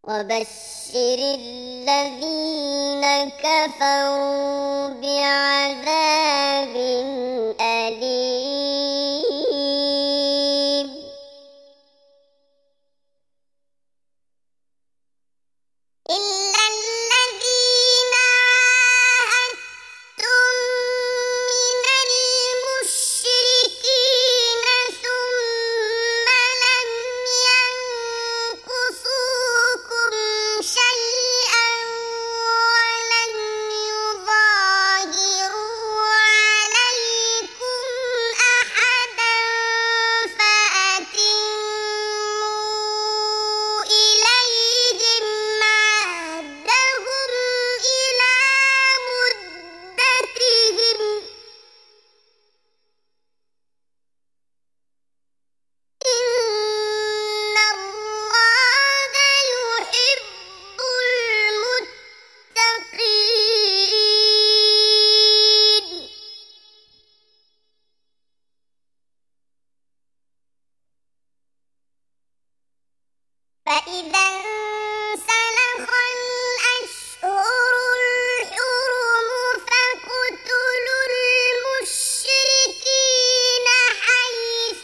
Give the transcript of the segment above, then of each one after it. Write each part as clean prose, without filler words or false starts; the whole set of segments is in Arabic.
وبشر الذين كفروا بعذاب أليم إلا الذين عاهدتم من المشركين ثم لم ينقصوكم شيئا ولم يظاهروا عليكم أحدا فأتموا إليهم عهدهم إلى مدتهم إن الله يحب المتقين فإذا انسلخ الأشهر الحرم فاقتلوا المشركين حيث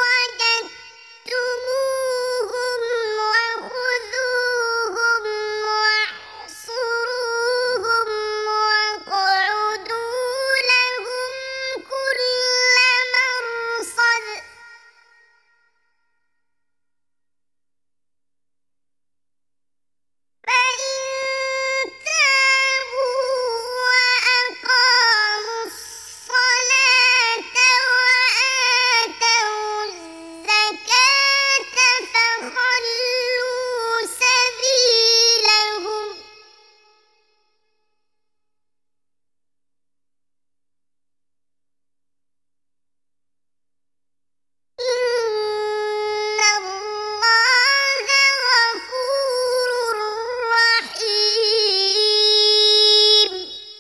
وجدتموهم وخذوهم واحصروهم واقعدوا لهم كل مرصد فإن تابوا وأقاموا الصلاة وآتوا الزكاة فخلوا سبيلهم إن الله غفور رحيم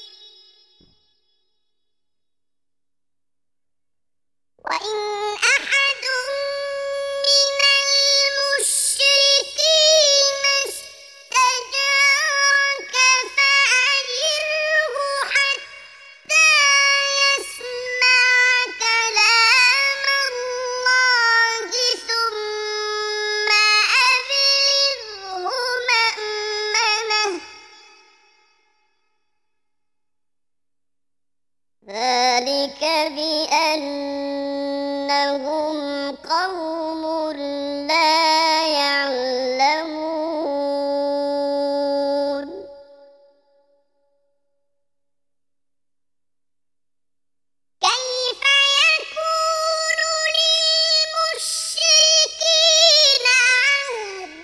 وإن أحد من المشركين استجارك فأجره حتى يسمع كلام الله ثم أبلغه مأمنه ذلك بأنهم قوم لا يعلمون كيف يكون للمشركين عهد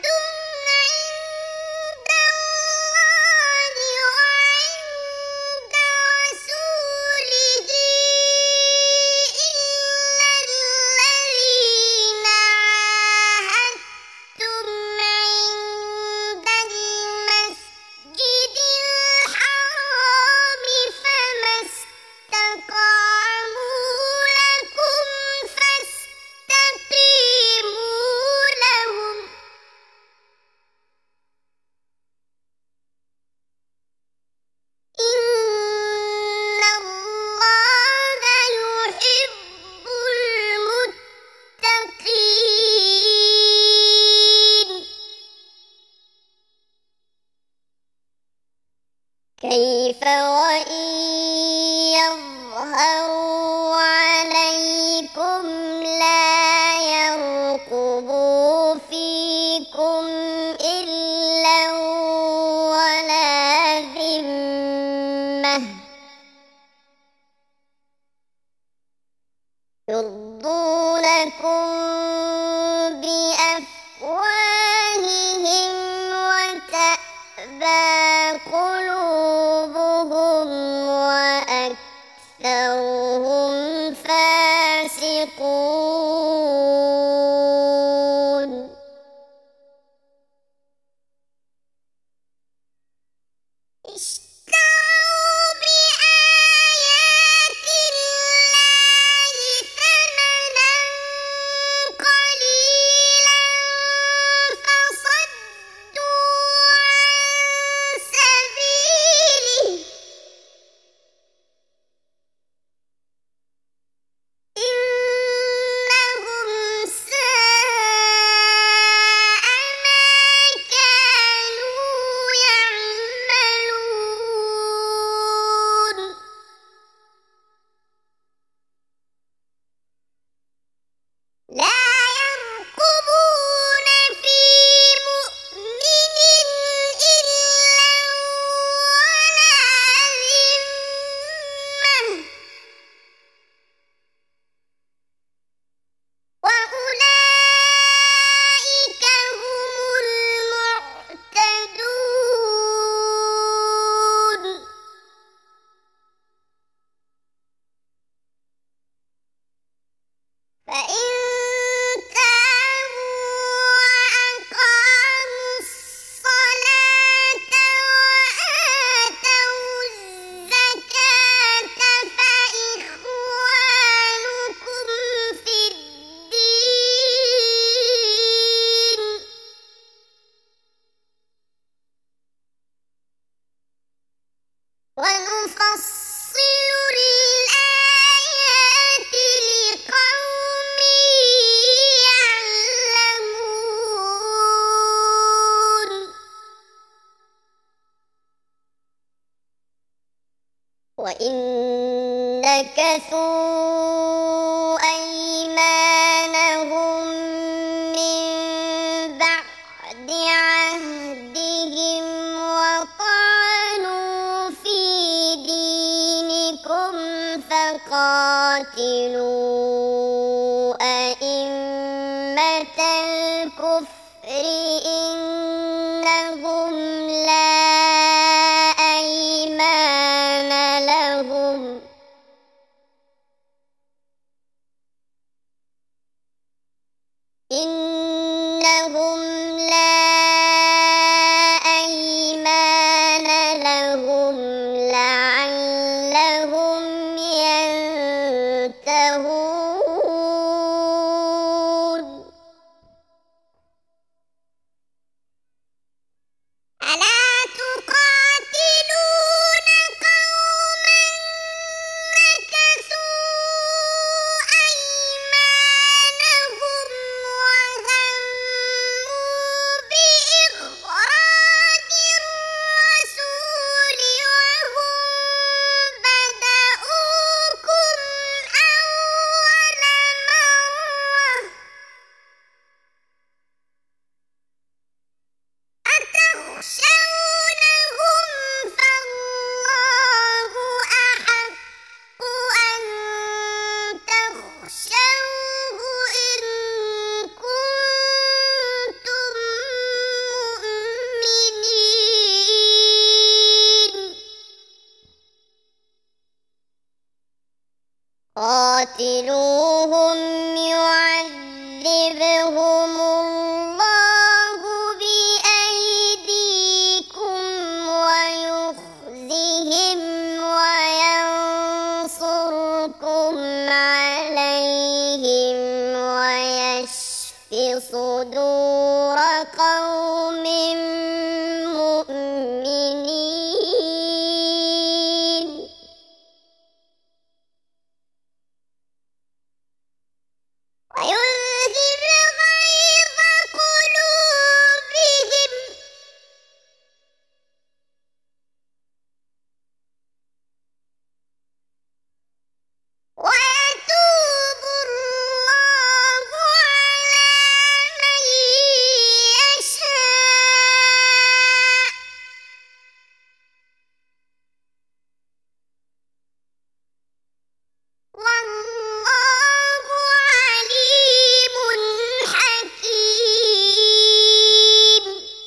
عند الله وعند رسوله إلا الذين عاهدتم عند المسجد الحرام فما استقاموا لكم فاستقيموا لهم إن الله يحب المتقين كيف وإن يظهروا عليكم لا يرقبوا فيكم إلا ولا ذمة يرضونكم بأفواههم وتأبى قلوبهم نكثوا أيمانهم من بعد عهدهم وطعنوا في دينكم فقاتلوا أئمة الكفر إنهم لا أيمان لهم لعلهم ينتهون ألا تقاتلون قوما نكثوا أيمانهم وهموا بإخراج الرسول وهم بدؤوكم أول مرة أتخشونهم فالله أحق أن تخشوه إن كنتم مؤمنين قاتلوهم يعذبهم الله بأيديكم ويخزهم وينصركم عليهم ويشف صدور قوم مؤمنين ويذهب غيظ قلوبهم ويتوب الله على من يشاء والله عليم حكيم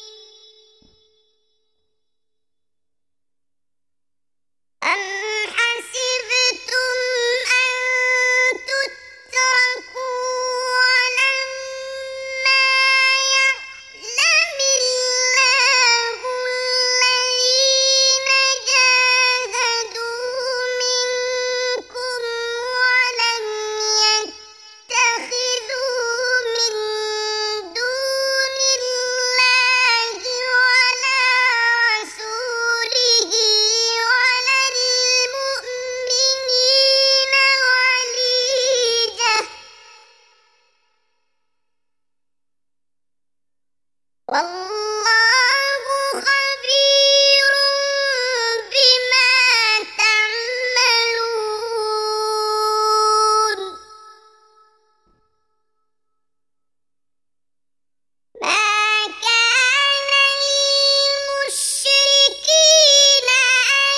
أم حسبتم أن تتركوا ولما يعلم الله الذين جاهدوا منكم ولم يتخذوا من دون الله ولا رسوله ولا المؤمنين وليجة والله خبير بما تعملون ما كان للمشركين أن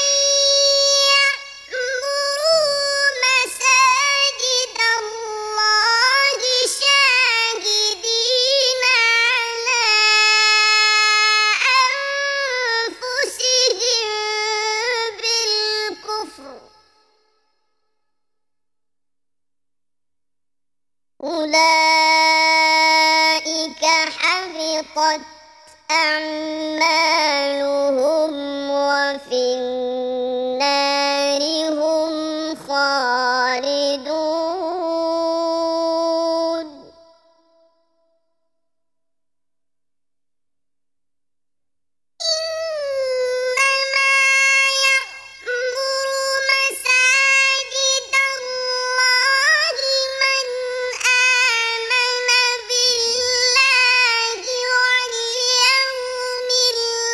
يعمروا مساجد الله شاهدين على أنفسهم بالكفر أولئك حبطت أعمالهم وفي النار هم خالدون إنما يعمر مساجد الله من آمن بالله واليوم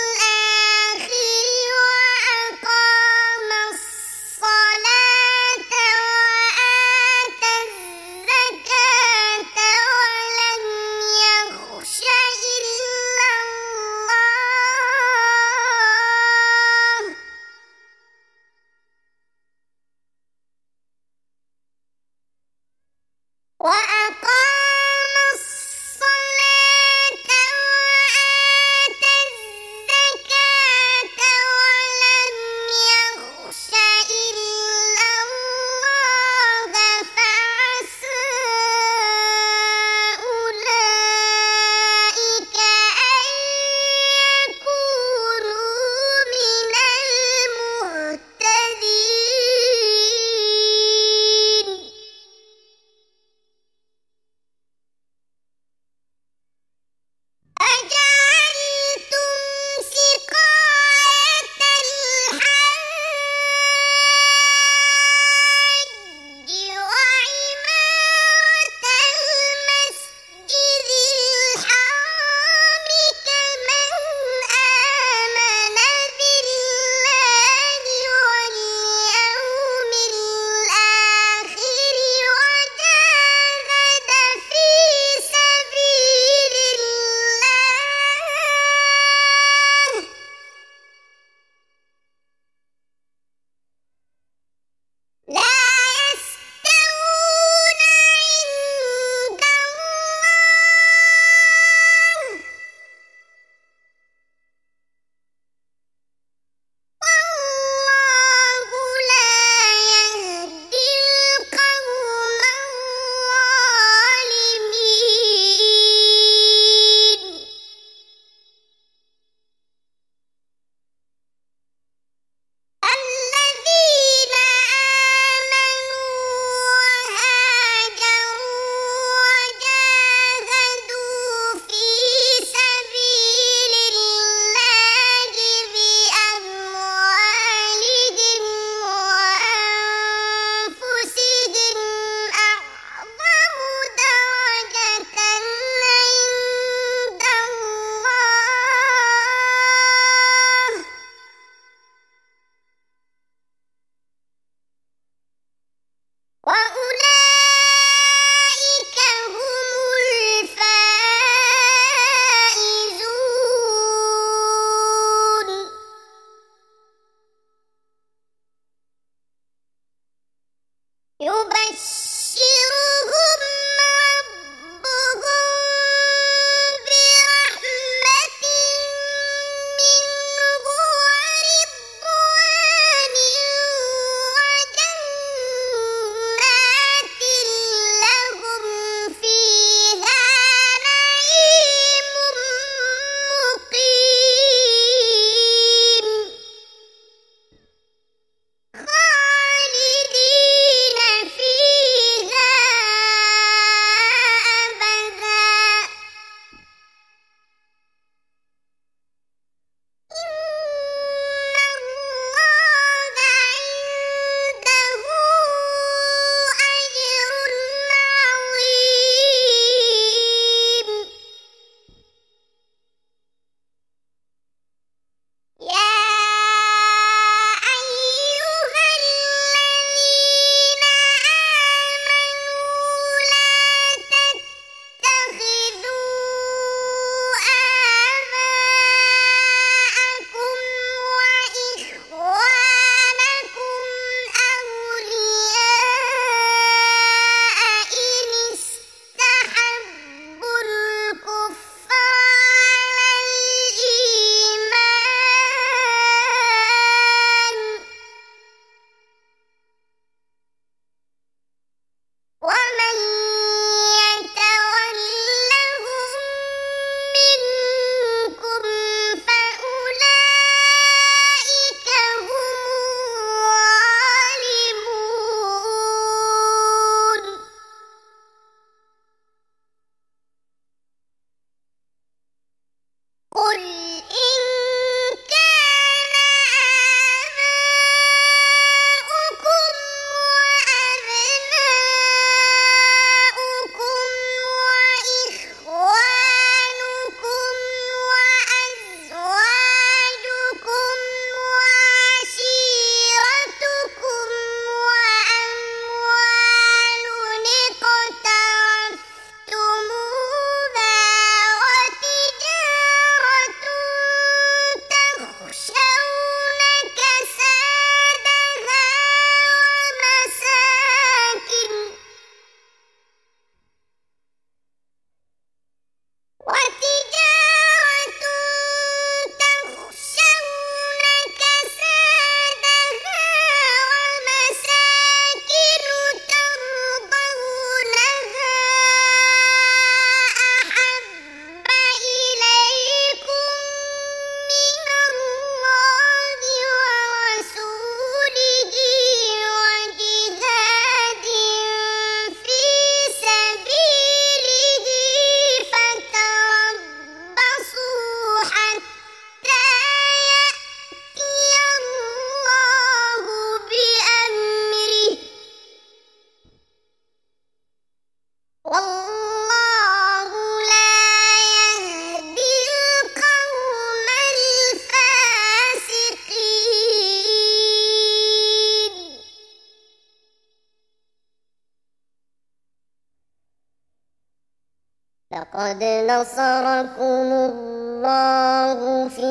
قد نصركم الله في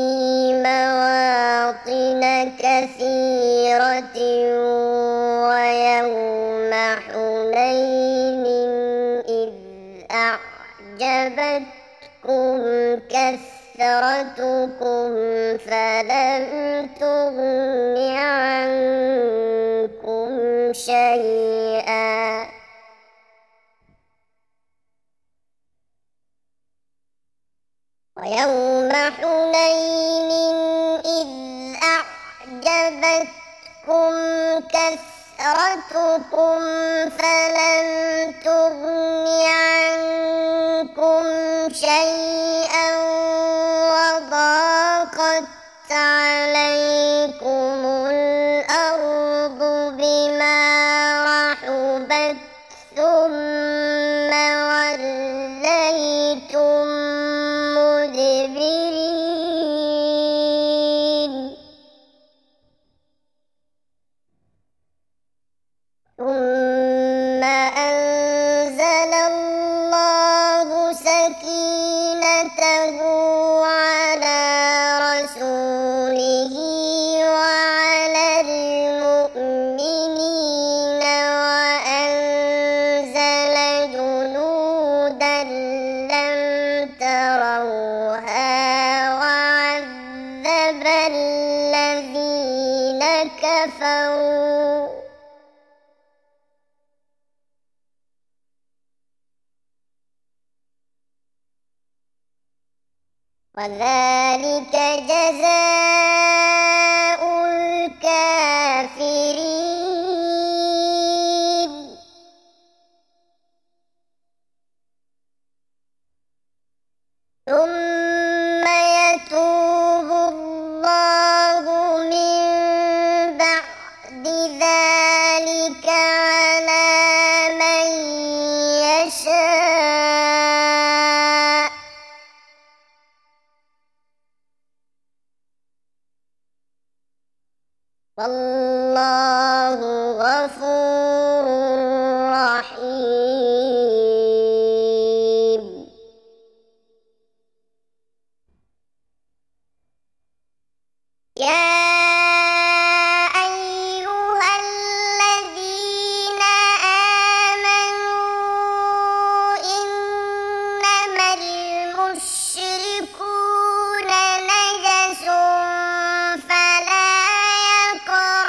مواطن كثيرة ويوم حنين إذ أعجبتكم كثرتكم فلم تغن عنكم شيئا ويوم حنين إذ أعجبتكم كثرتكم فلم تغن عنكم شيئا وضاقت عليكم الأرض بما رحبت ثم وليتم مدبرين ثم أنزل الله سكينته على رسوله وعلى المؤمنين وأنزل جنودا لم تروها وعذب الذين كفروا وذلك جزاء الكافرين ثم يتوب الله من بعد ذلك على من يشاء والله غفور رحيم يا أيها الذين آمنوا إنما المشركون نجس فلا يقربوا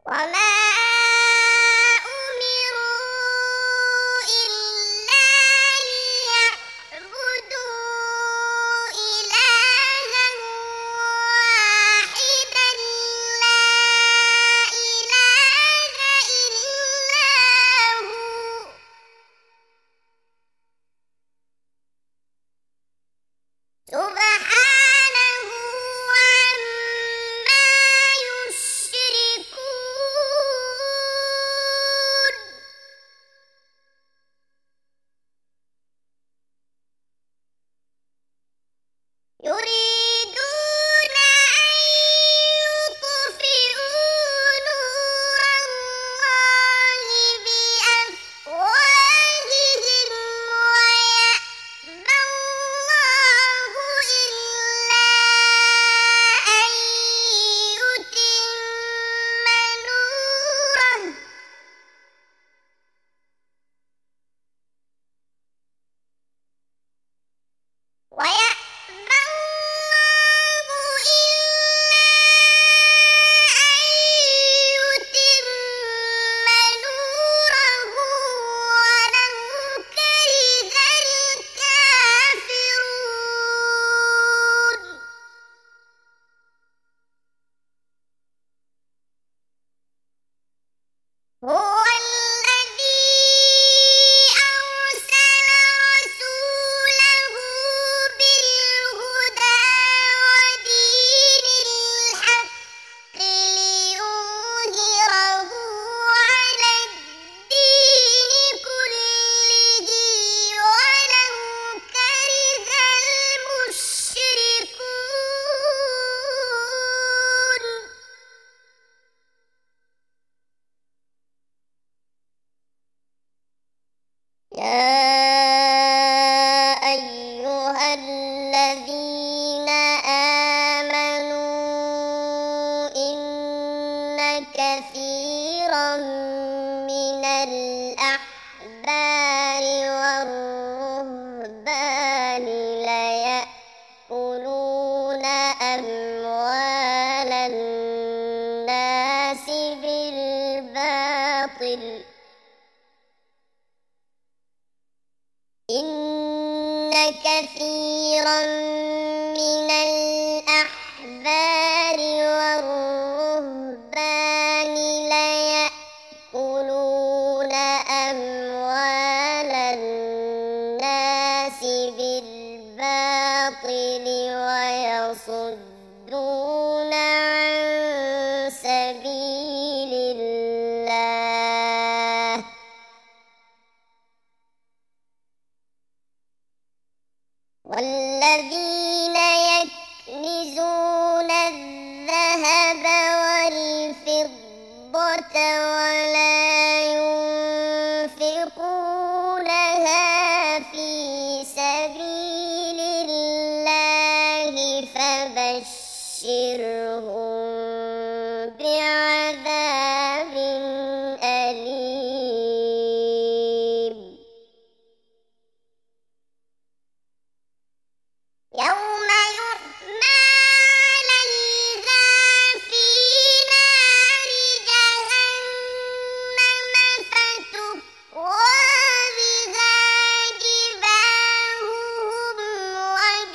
وما أمروا إلا ليعبدوا إلها واحدا لا إله إلا هو سبحانه عما يشركون يريدون أن يطفئوا نور الله بأفواههم ويأبى الله إلا أن يتم نوره ويأبى الله إلا أن يتم نوره ولو كره الكافرون هو الذي أرسل رسوله بالهدى ودين الحق ليظهره على الدين كله ولو كره المشركون يا أيها الذين آمنوا إن كثيرا من الأحبار والرهبان ليأكلون أموال الناس بالباطل إن كثيرا من الأحبار والرهبان ليأكلون أموال الناس بالباطل ويصدون عن سبيل الله والذين يكنزون الذهب والفضة ولا ينفقونها في سبيل الله فبشرهم بعذاب أليم يوم يحمى عليها في نار جهنم فتكوى بها جباههم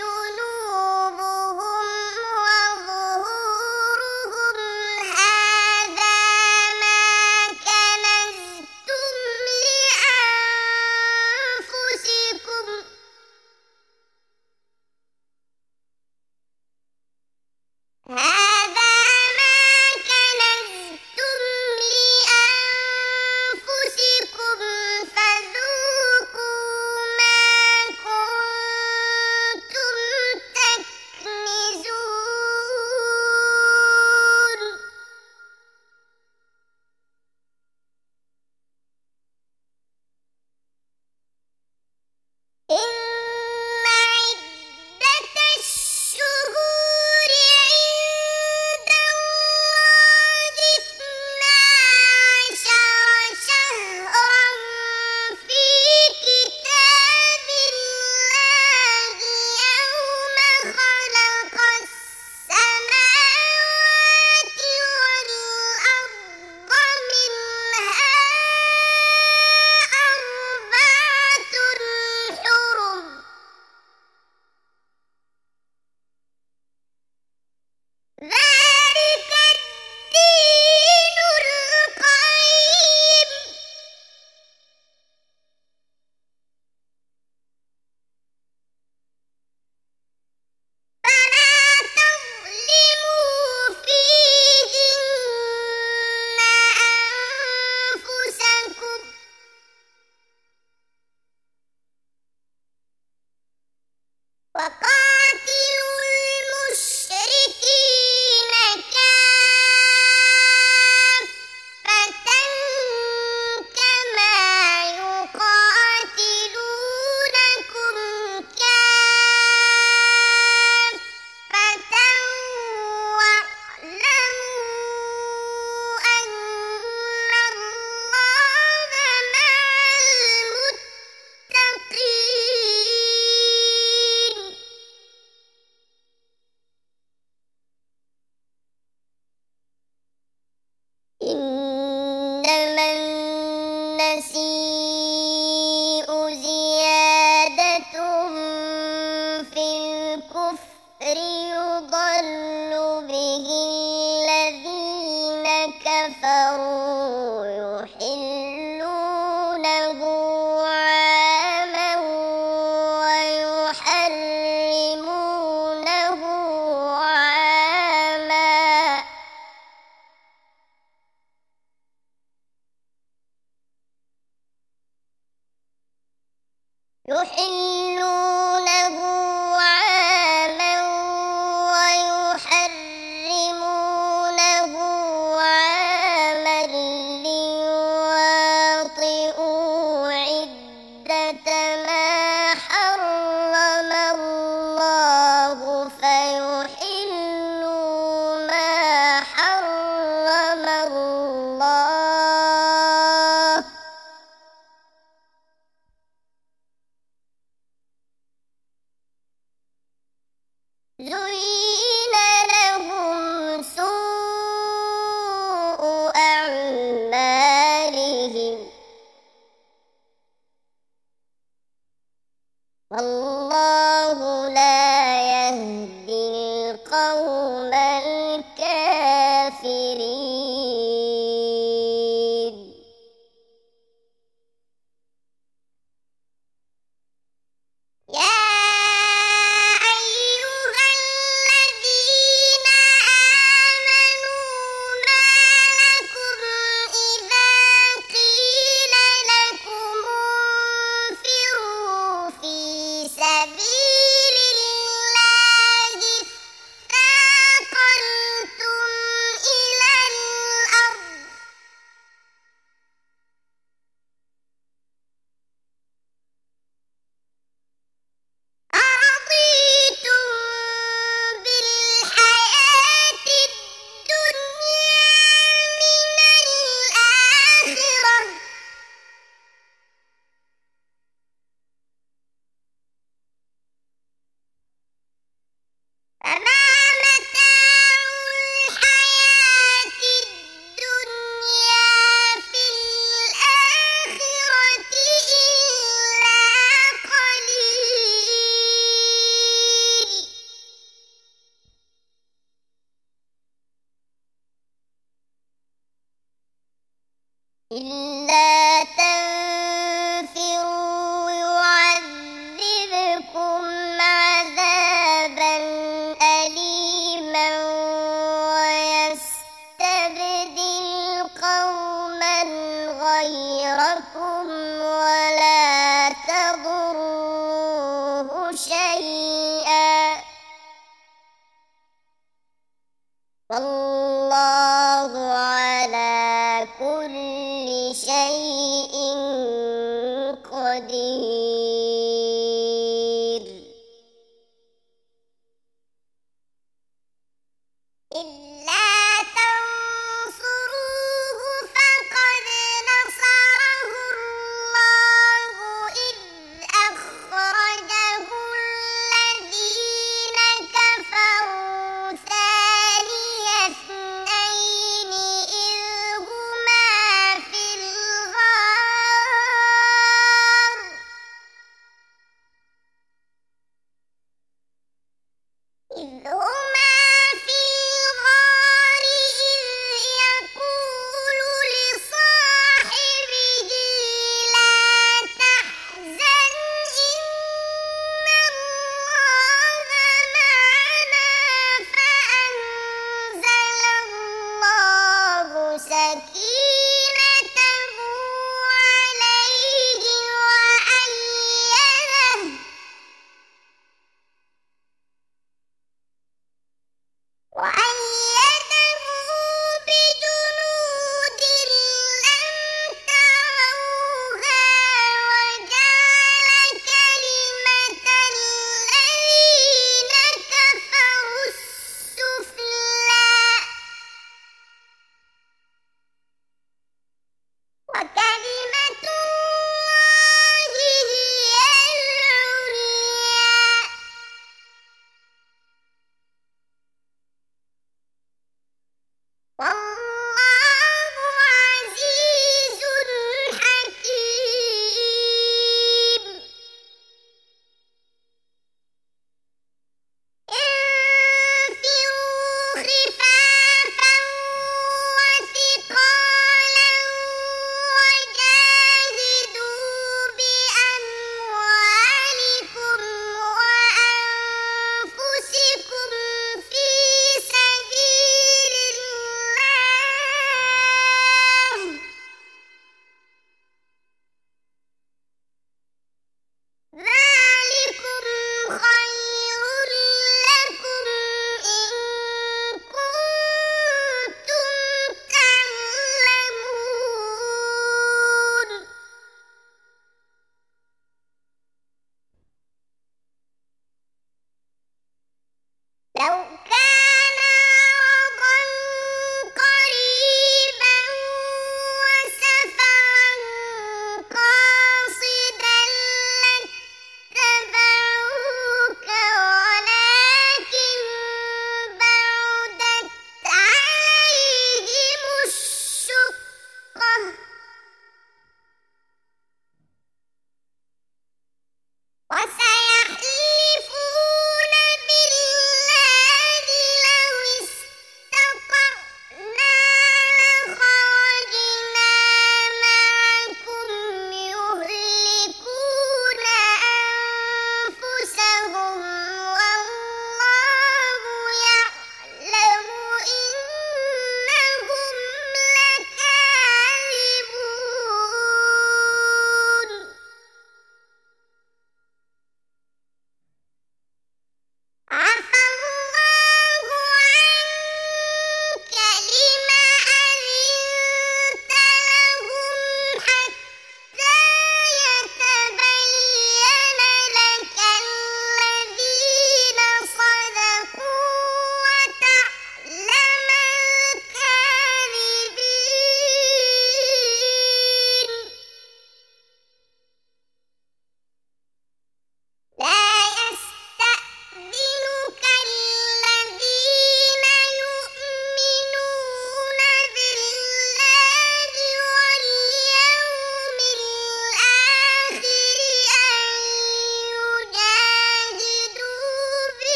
وجنوبهم وظهورهم إلا تنفروا يعذبكم عذابا أليما ويستبدل قوما غيركم ولا تضروه شيئا والله على كل شيء قدير إلا تنصروه فقد نصره الله إذ أخرجه الذين كفروا ثاني اثنين إذ هما في الغار إذ يقول لصاحبه لا تحزن إن الله معنا فأنزل الله سكينته عليه وأيده بجنود لم تروها وجعل كلمة الذين كفروا السفلى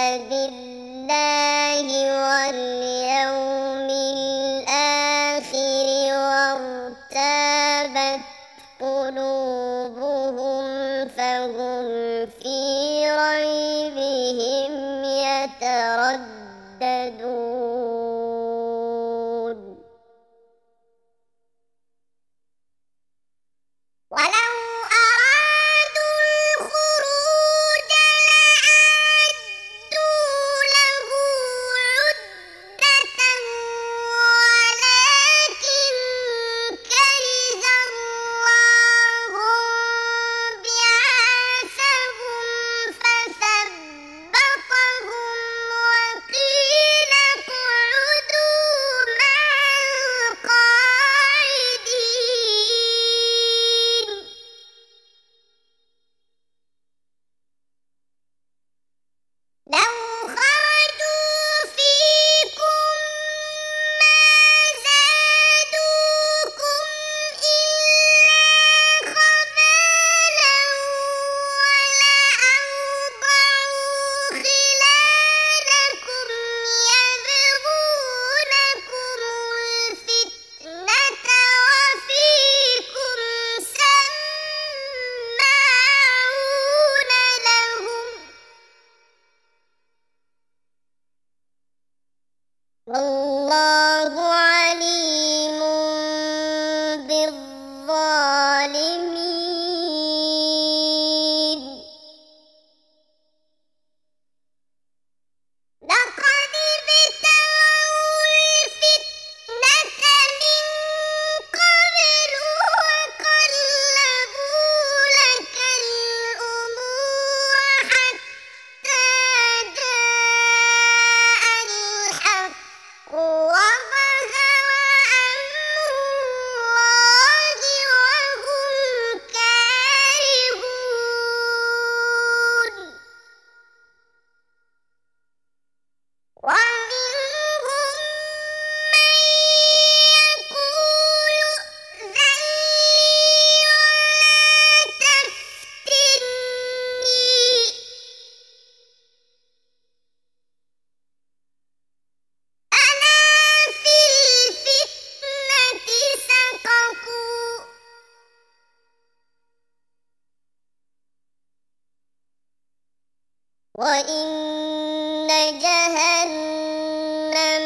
بالله واليوم الآخر وارتابت قلوبهم فهم في ريبهم يترددون ولو أرادوا الخروج لأعدوا له عدة ولكن كره الله بعاثهم فثبطهم وقيل اقعدوا مع القاعدين لو خرجوا فيكم ما زادوكم إلا خبالا ولأوضعوا خلالكم يبغونكم الفتنة وفيكم سماعون لهم والله عليم بالظالمين لقد ابتغوا الفتنة من قبل وقلبوا لك الأمور حتى جاء الحق وظهر أمر الله وهم كارهون ومنهم من يقول ائذن لي ولا تفتني ألا في الفتنة سقطوا وإن جهنم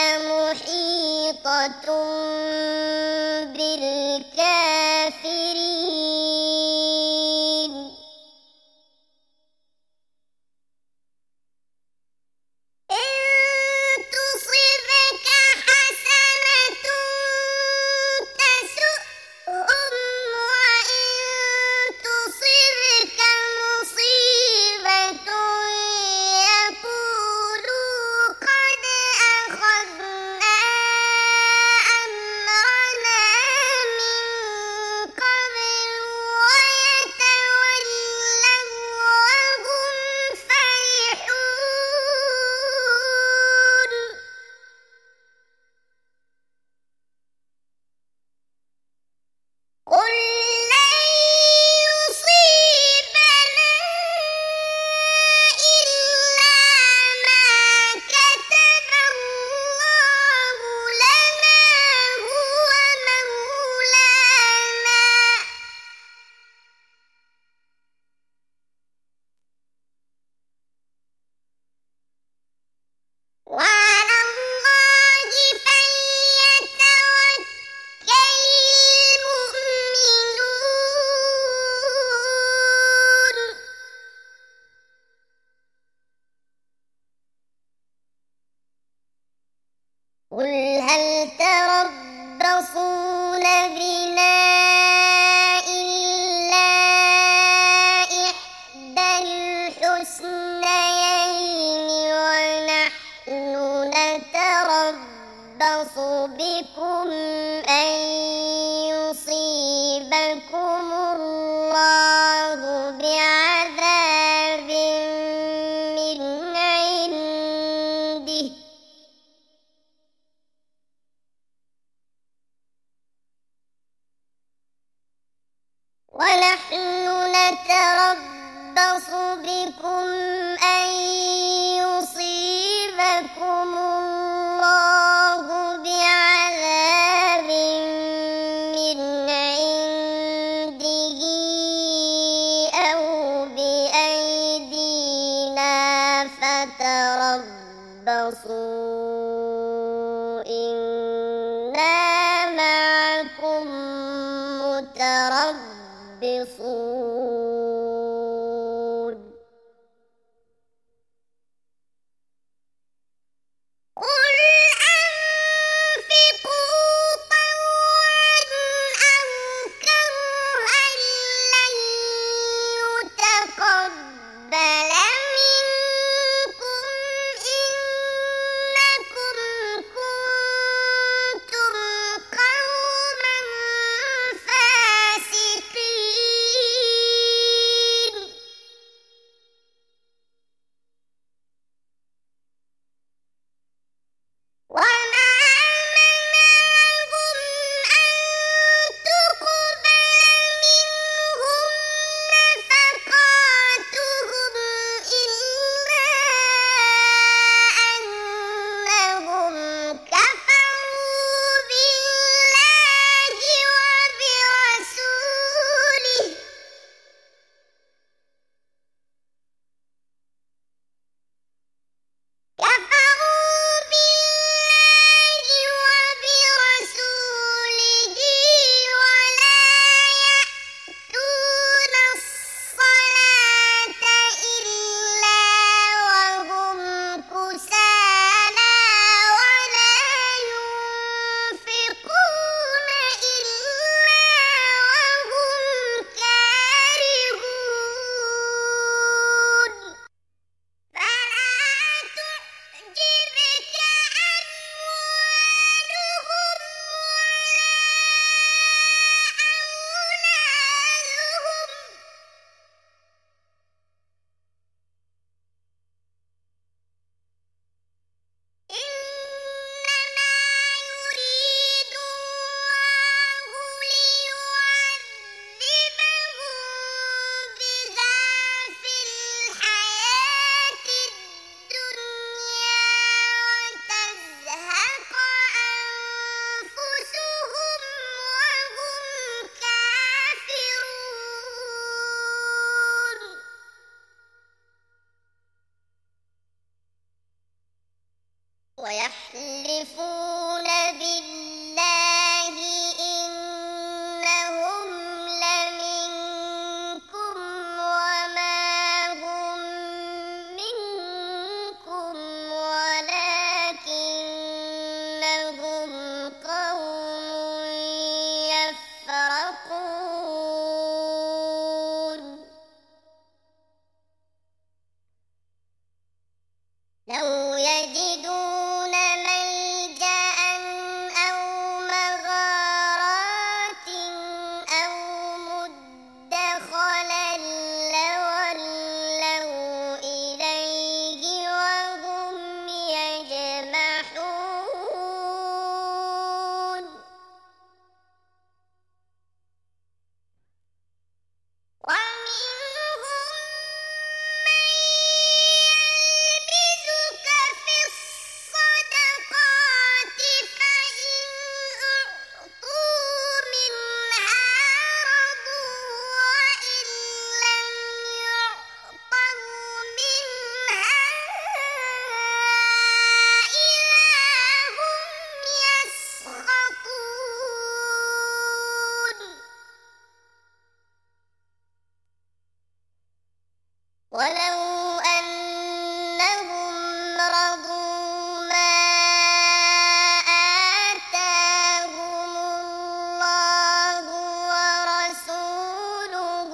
لمحيطة بالكافرين إن تصبك حسنة تسؤهم وإن تصبك مصيبة يقولوا قد أخذنا أمرنا من قبل ويتولوا وهم فرحون قل لن يصيبنا إلا ما كتب الله لنا هو مولانا وعلى الله فليتوكل المؤمنون قل هل تربصون بنا إلا إحدى الحسنيين ونحن نتربص بكم أن يصيبكم الله بعذاب من عنده ونحن نتربص بكم أن تربصوا إنا معكم متربصون قل أنفقوا طوعا أو كرها لن يتقبل منكم إنكم كنتم قوما فاسقين وما منعهم أن تقبل منهم نفقاتهم إلا أنهم كفروا بالله وبرسوله ولا يأتون الصلاة إلا وهم كسالى ولا ينفقون إلا وهم كارهون فلا تعجبك أموالهم ولا أولادهم إنما يريد الله ليعذبهم بها في الحياة الدنيا وتزهق أنفسهم وهم كافرون ويحلفون بالله إنهم لمنكم وما هم منكم ولكنهم قوم يفرقون لو يجدون ملجأ أو مغارات أو مدخلا لولوا إليه وهم يجمحون ومنهم من يلمزك في الصدقات فإن أعطوا منها رضوا وإن لم يعطوا منها إذا هم يسخطون ولو أنهم رضوا ما آتاهم الله ورسوله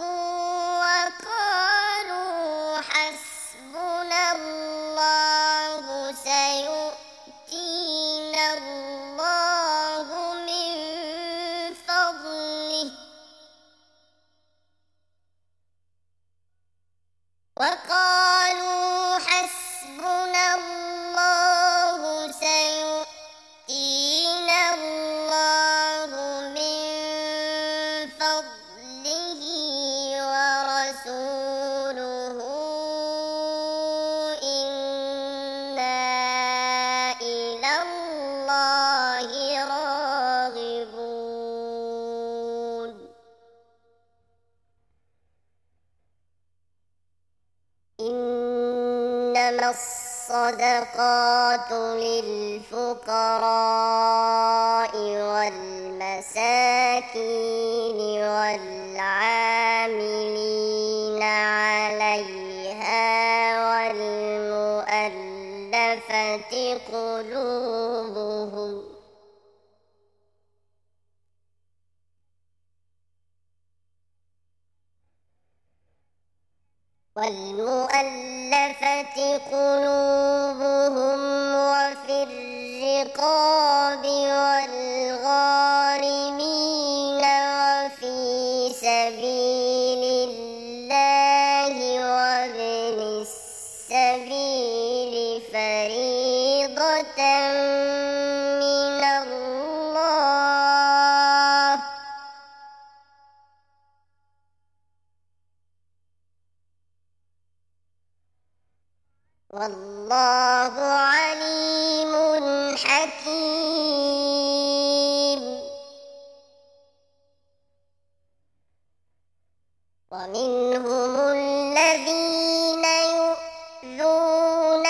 وقالوا حسبنا الله سيؤتينا الله من فضله وقالوا حسبنا الله سيؤتينا الله من فضله ورسوله إنا إلى الله راغبون إنما الصدقات للفقراء والمساكين والعاملين عليها والمؤلفة قلوبهم وفي الرقاب والغارمين وفي سبيل الله وابن السبيل فريضة من الله والله عليم حكيم. ومنهم الذين يؤذون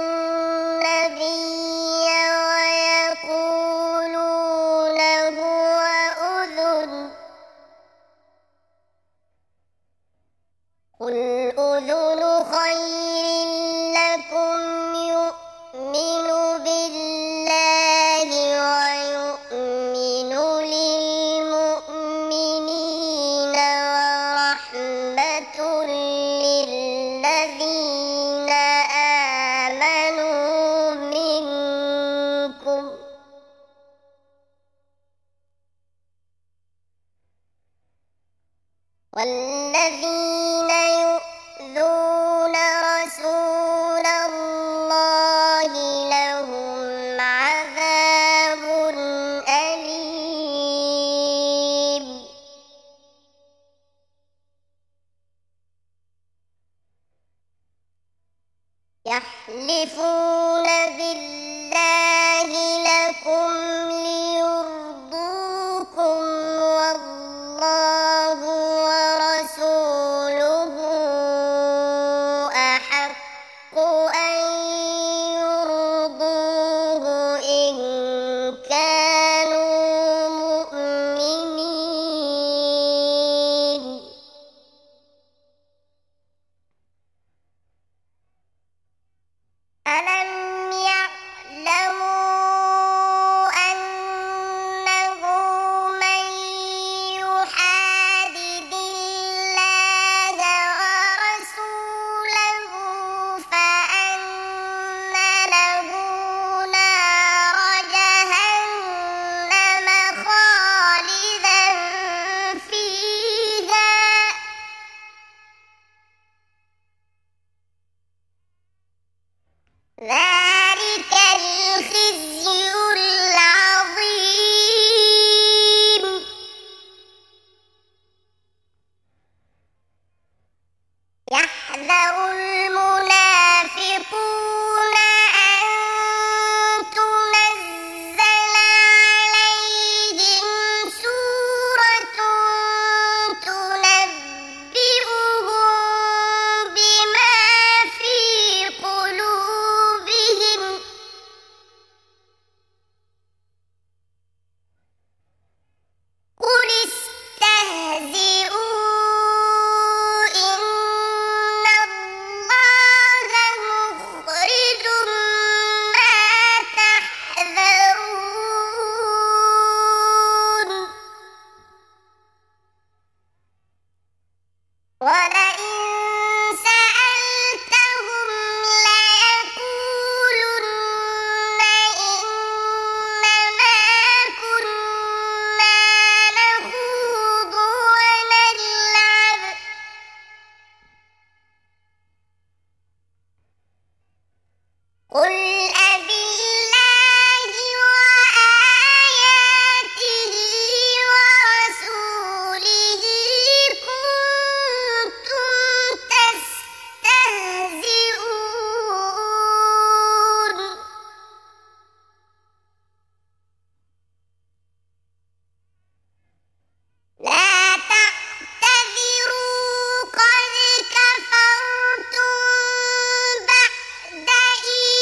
النبي ويقولون هو أذن قل أذن خير لكم يؤمن بالله ويؤمن للمؤمنين ورحمة للذين آمنوا منكم والذين يؤذون رسول الله لهم عذاب أليم. يحلفون بالله لكم ليرضوكم والله ورسوله أحق أن يرضوه إن كانوا مؤمنين. ألم يعلموا أنه من يحادد الله ورسوله فأن له نار جهنم خالدا فيها ذلك الخزي العظيم. يحذر المنافقون أن تنزل عليهم سورة تنبئهم بما في قلوبهم قل استهزئوا إن الله مخرج ما تحذرون. ولئن سألتهم ليقولن إنما كنا نخوض ونلعب قل أبالله وآياته ورسوله كنتم تستهزئون. لا تعتذروا قد كفرتم بعد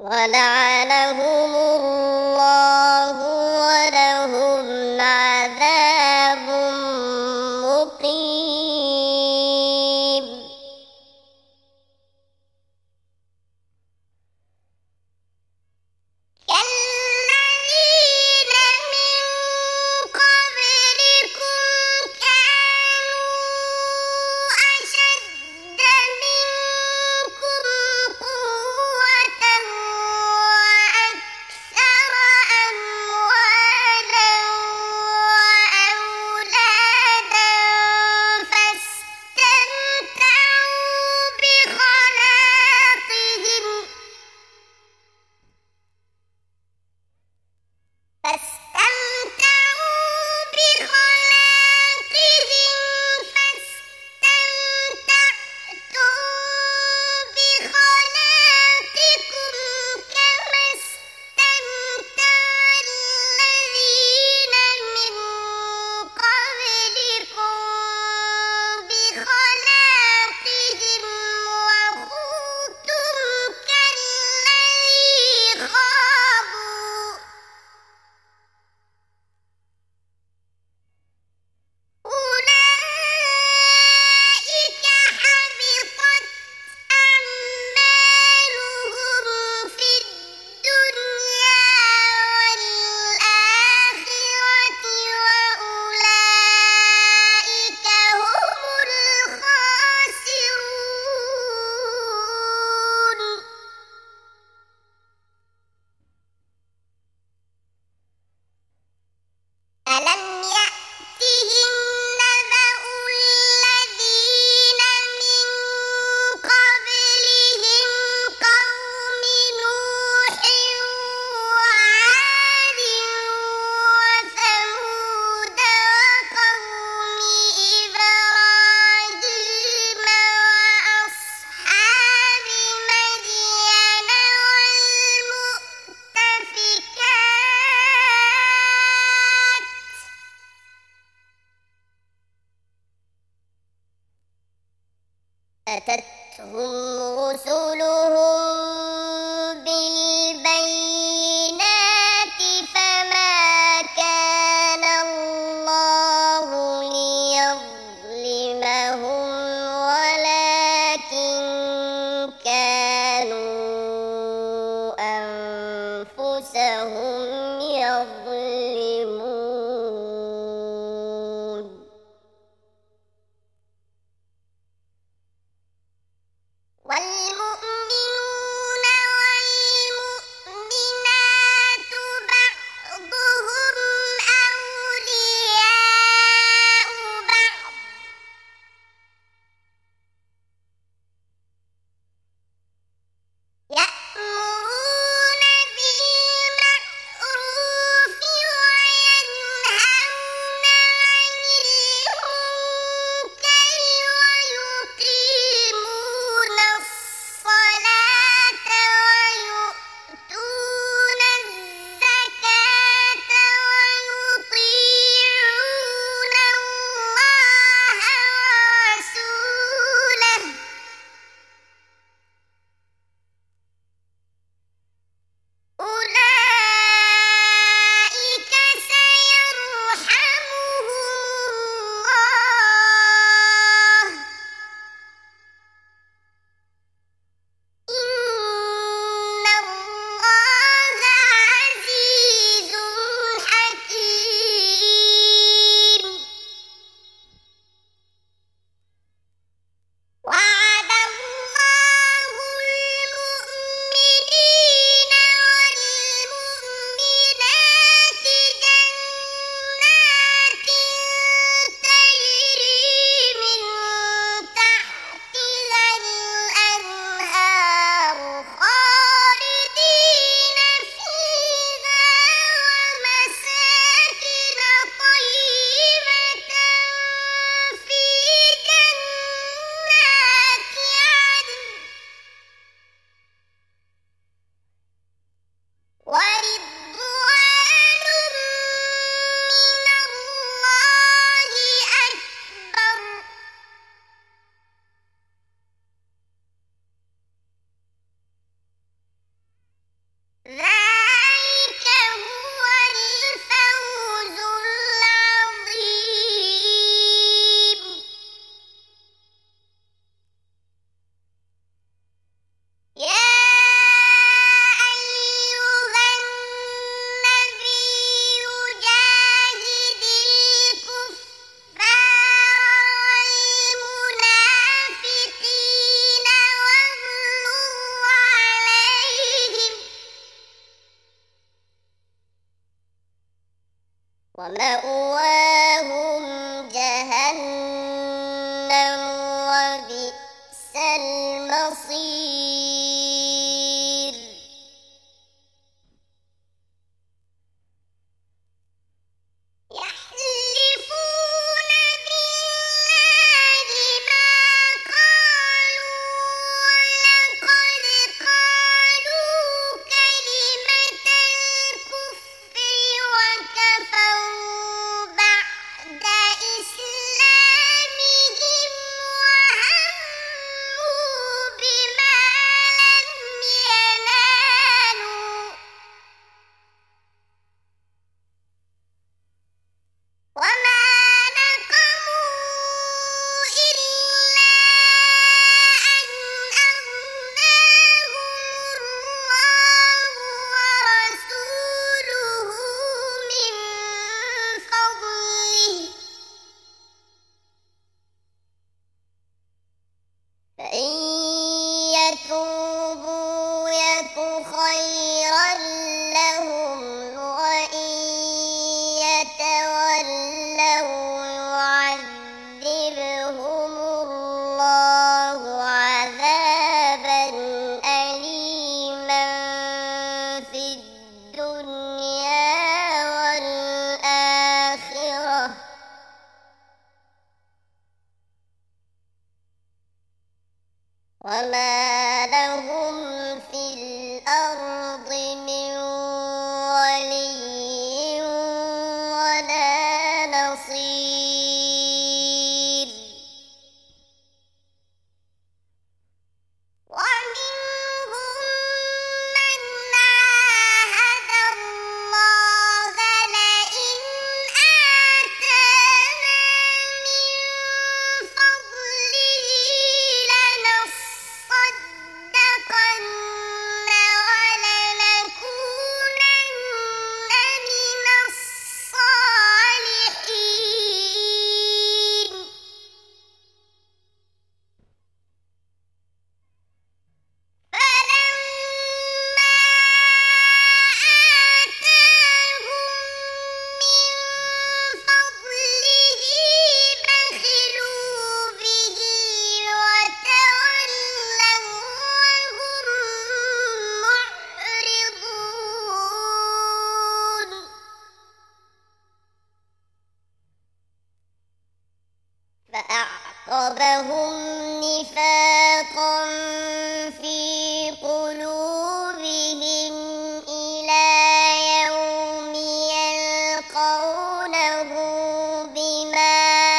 ولعنهم الله ولهم عذاب مقيم كالذين من قبلكم كانوا أشد منكم قوة ومأواهم جهنم وبئس المصير يحلفون بالله ما قالوا ولقد قالوا كلمة الكفر وكفروا بعد إسلامهم وهموا بما لم ينالوا وما نقموا إلا أن أغناهم الله ورسوله من فضله فإن يتوبوا يك خيرا لهم وإن يتولوا يعذبهم الله عذابا أليما في الدنيا والآخرة وما لهم في الأرض من ولي ولا نصير ومنهم من عاهد الله لئن آتانا من فضله لنصدقن ولنكونن من الصالحين فلما آتاهم من فضله بخلوا به وتولوا وهم معرضون فأعقبهم نفاقا في قلوبهم إلى يوم يلقونه بما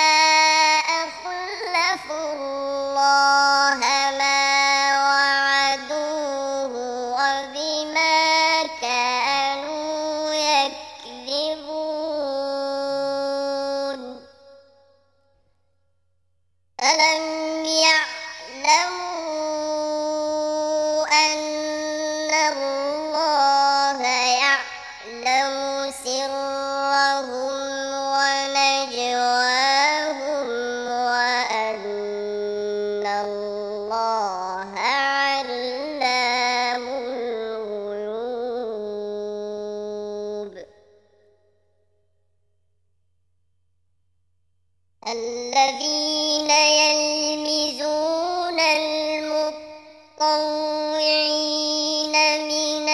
أخلفوا الله ما وعدوه وبما كانوا يكذبون ألم يعلموا أن الله يعلم سرهم ونجواهم وأن الله علام الغيوب الذين يلمزون المطوعين من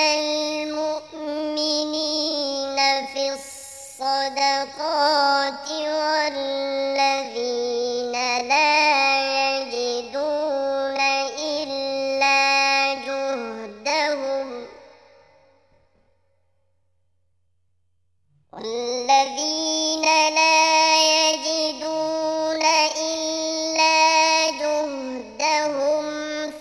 المؤمنين في الصدقات والذين لا يجدون إلا جهدهم والذين لا يجدون إلا جهدهم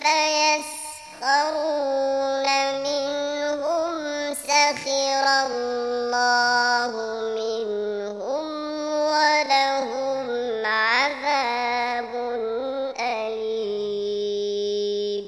فيسخرون منهم سخر الله منهم ولهم عذاب أليم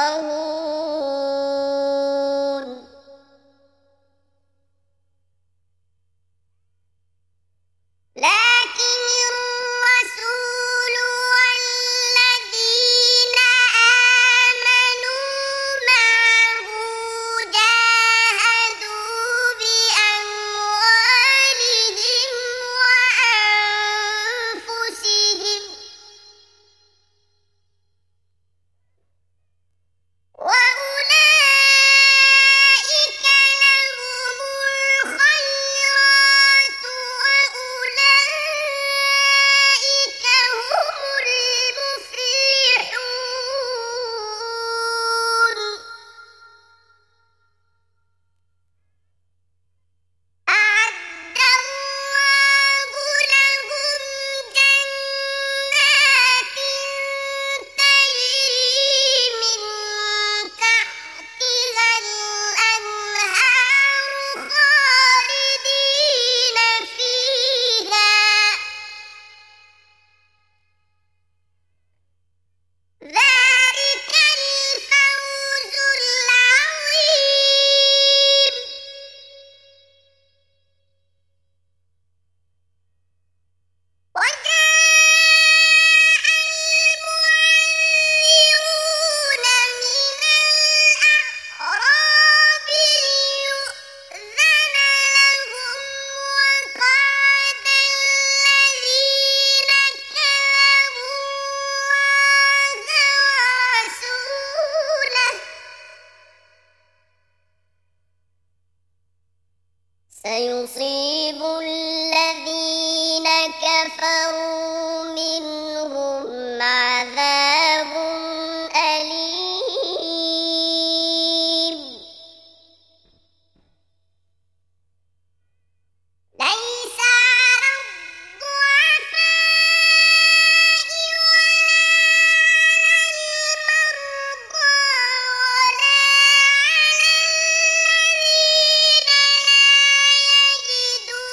يفقهون لكن الرسول والذين آمنوا معه جاهدوا بأموالهم وأنفسهم وأولئك لهم الخيرات وأولئك هم المفلحون أعد الله لهم جنات تجري من تحتها الأنهار خالدين فيها ذلك الفوز العظيم وجاء المعذرون من الأعراب ليؤذن لهم وقعد الذين كذبوا الله ورسوله سيصيب الذين كفروا منهم عذاب أليم ليس على الضعفاء ولا على المرضى ولا على الذين لا يجدون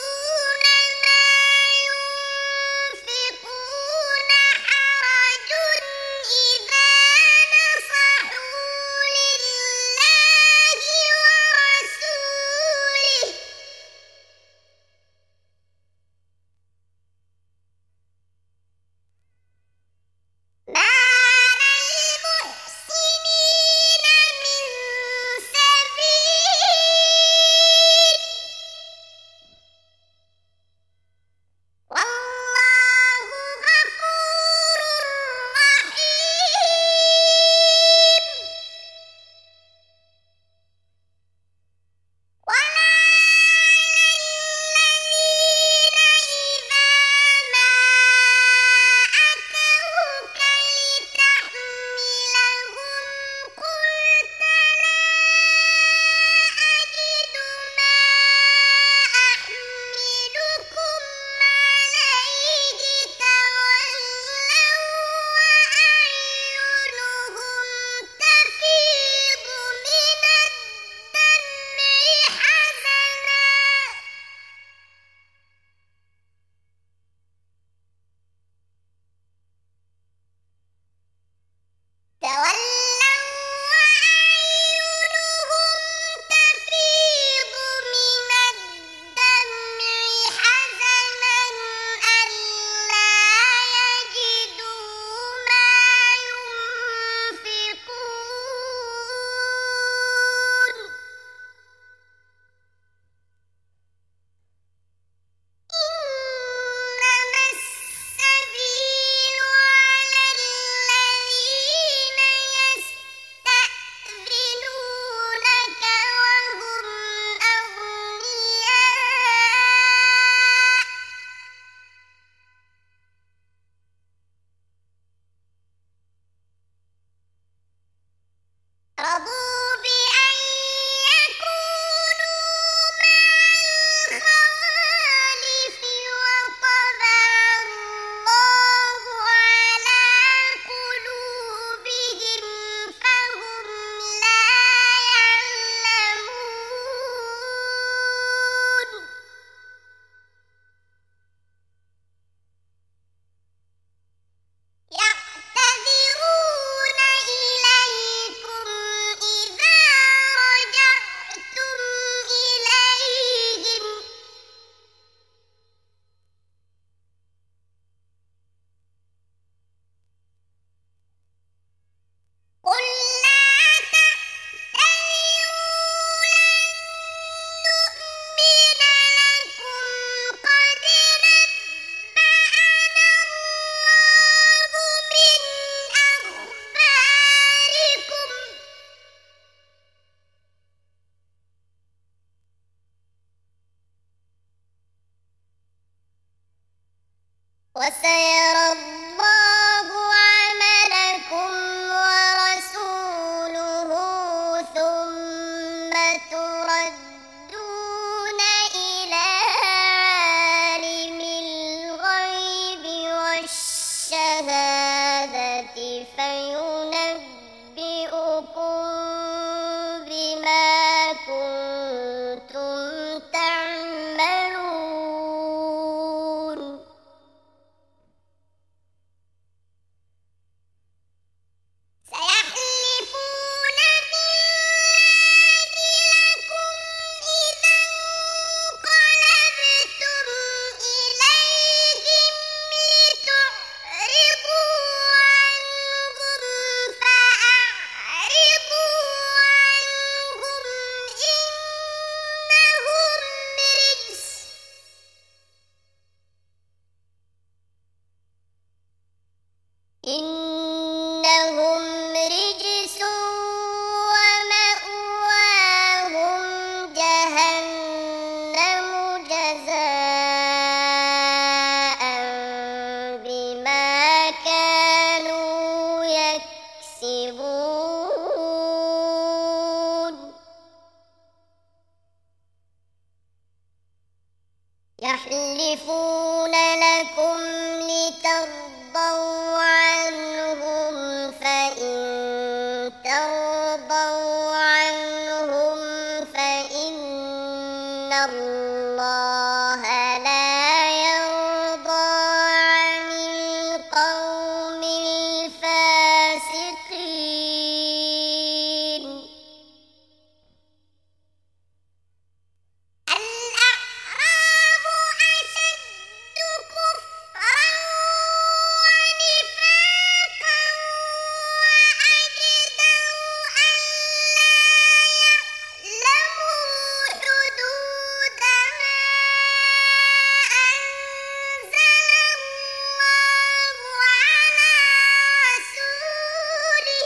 وسيرى الله عملكم ورسوله ثم تردون إلى عالم الغيب والشهادة فينبئكم بما كنتم تعملون سيحلفون بالله لكم إذا انقلبتم إليهم لتعرضوا عنهم فأعرضوا عنهم إنهم رجس ومأواهم جهنم جزاء بما كانوا يكسبون يحلفون لكم لترضوا عنهم فإن ترضوا عنهم فإن الله لا يرضى عن القوم الفاسقين الأعراب أشد كفرا ونفاقا وأجدر ألا يعلموا حدود ما أنزل الله على رسوله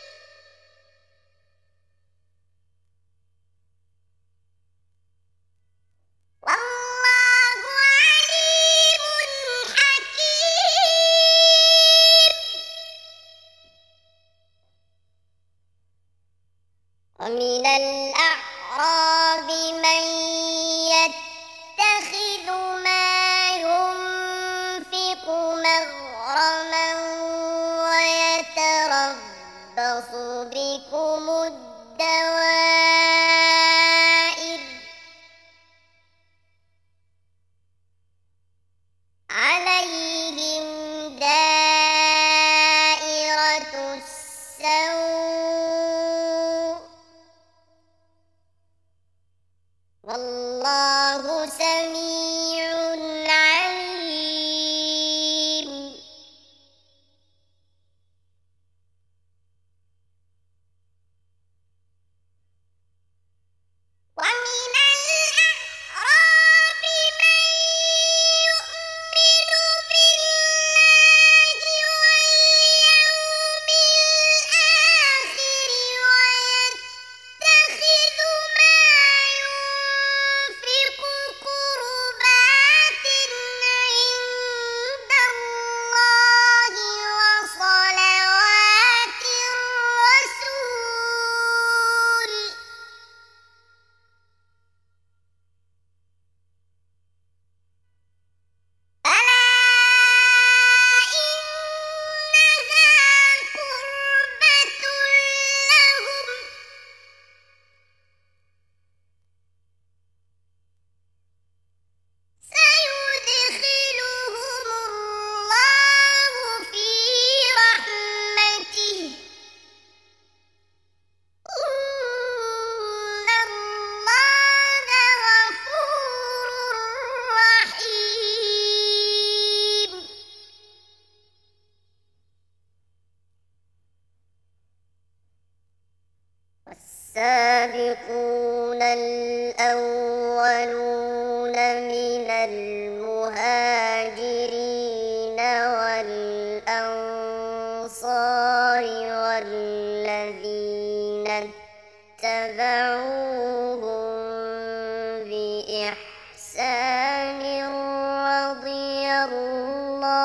والله عليم حكيم ومن الأعراب من يتخذ ما ينفق مغرما ويتربص بكم الدوائر عليهم دائرة السوء والله سميع عليم ومن الأعراب من يؤمن بالله واليوم الآخر ويتخذ ما ينفق قربات عند الله وصلوات الرسول ألا إنها قربة لهم سيدخلهم الله في رحمته إن الله غفور رحيم والسابقون الأولون من المهاجرين والأنصار والذين اتبعوهم بإحسان رضي الله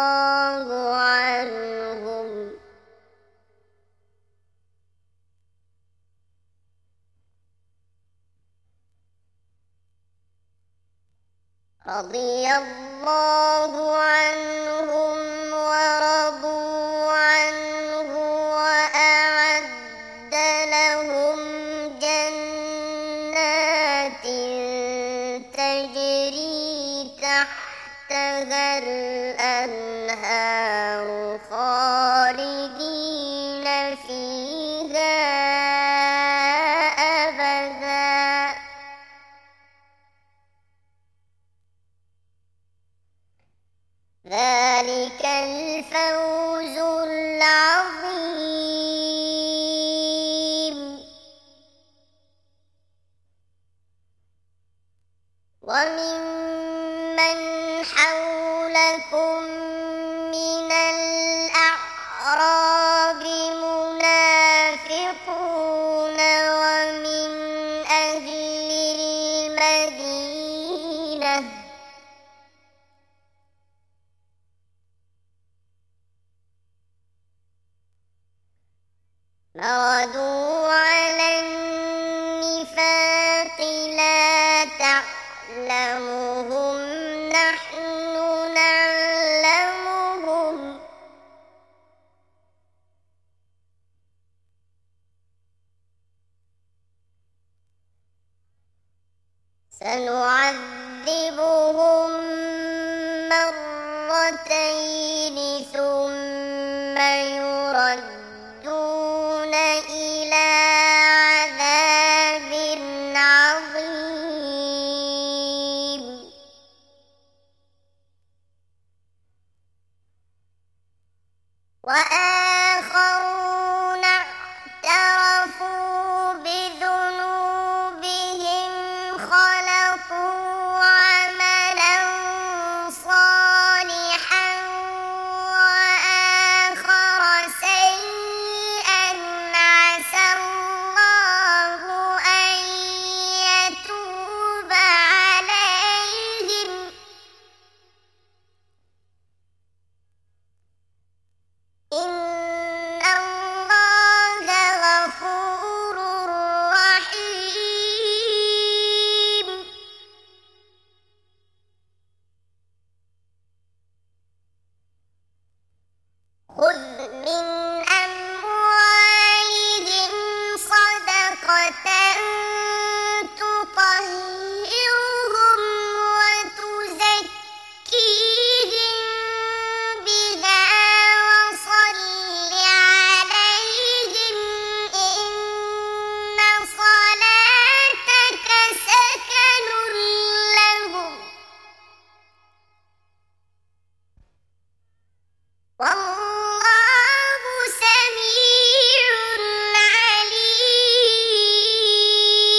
رضي الله عنهم ورضوا عنه وأعد لهم جنات تجري تحتها الأنهار خالدين فيها أبدا ذلك الفوز العظيم وممن حولكم من الأعراب منافقون ومن أهل المدينة مردوا على النفاق لا تعلمهم نحن نعلمهم سنعذبهم مرتين ثم يردون إلى عذاب عظيم وآخرون اعترفوا بذنوبهم خلقوا عملا صالحا وآخر سيئا عسى الله أن يتوب عليهم إن الله غفور رحيم خذ من أموالهم صدقة تطهرهم وتزكيهم بها وصل عليهم إن صلاتك سكن لهم والله سميع عليم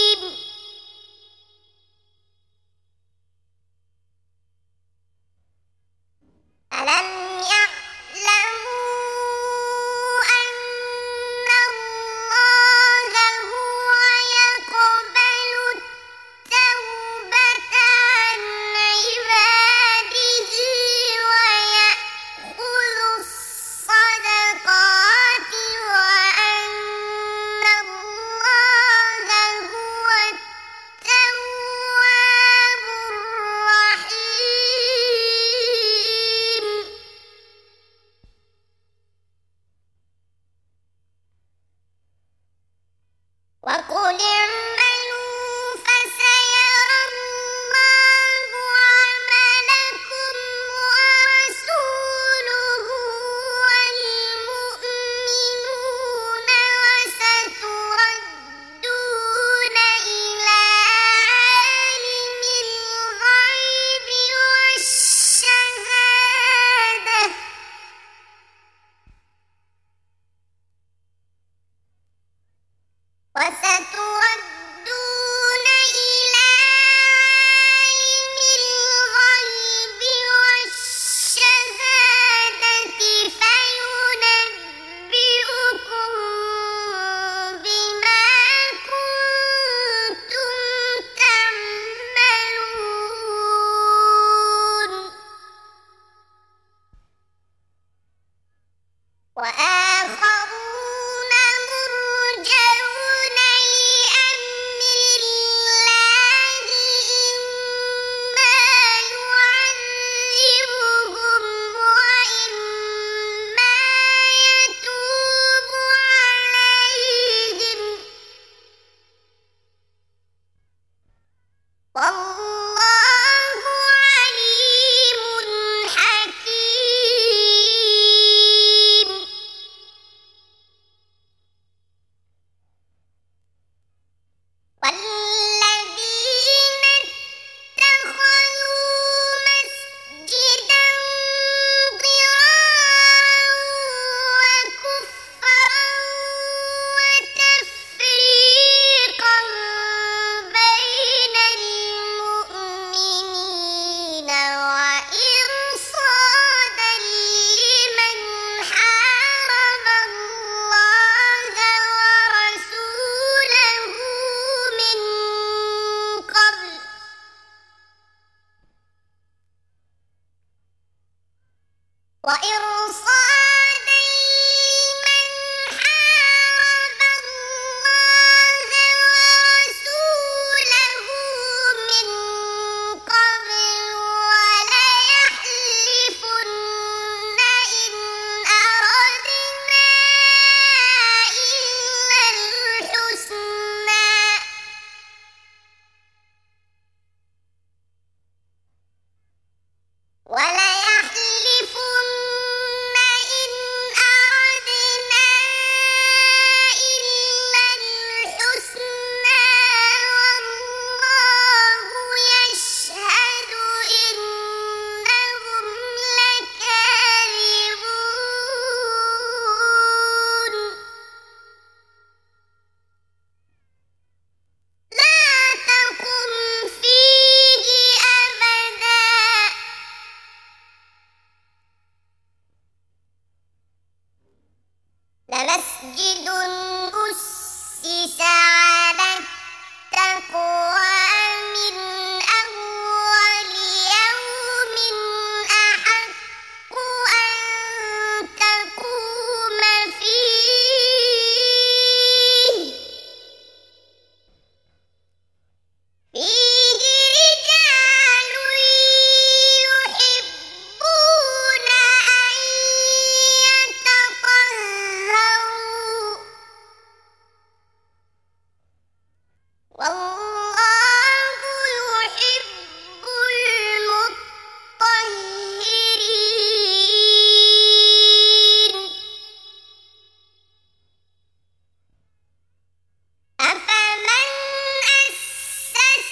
وإرصادا لمن حارب الله ورسوله من قبل وليحلفن إن أردنا إلا الحسنى والله يشهد إنهم لكاذبون لا تقم فيه أبدا لمسجد أسس على التقوى من أول يوم أحق أن تقوم فيه رجال يحبون أن يتطهروا والله يحب المطهرين أفمن أسس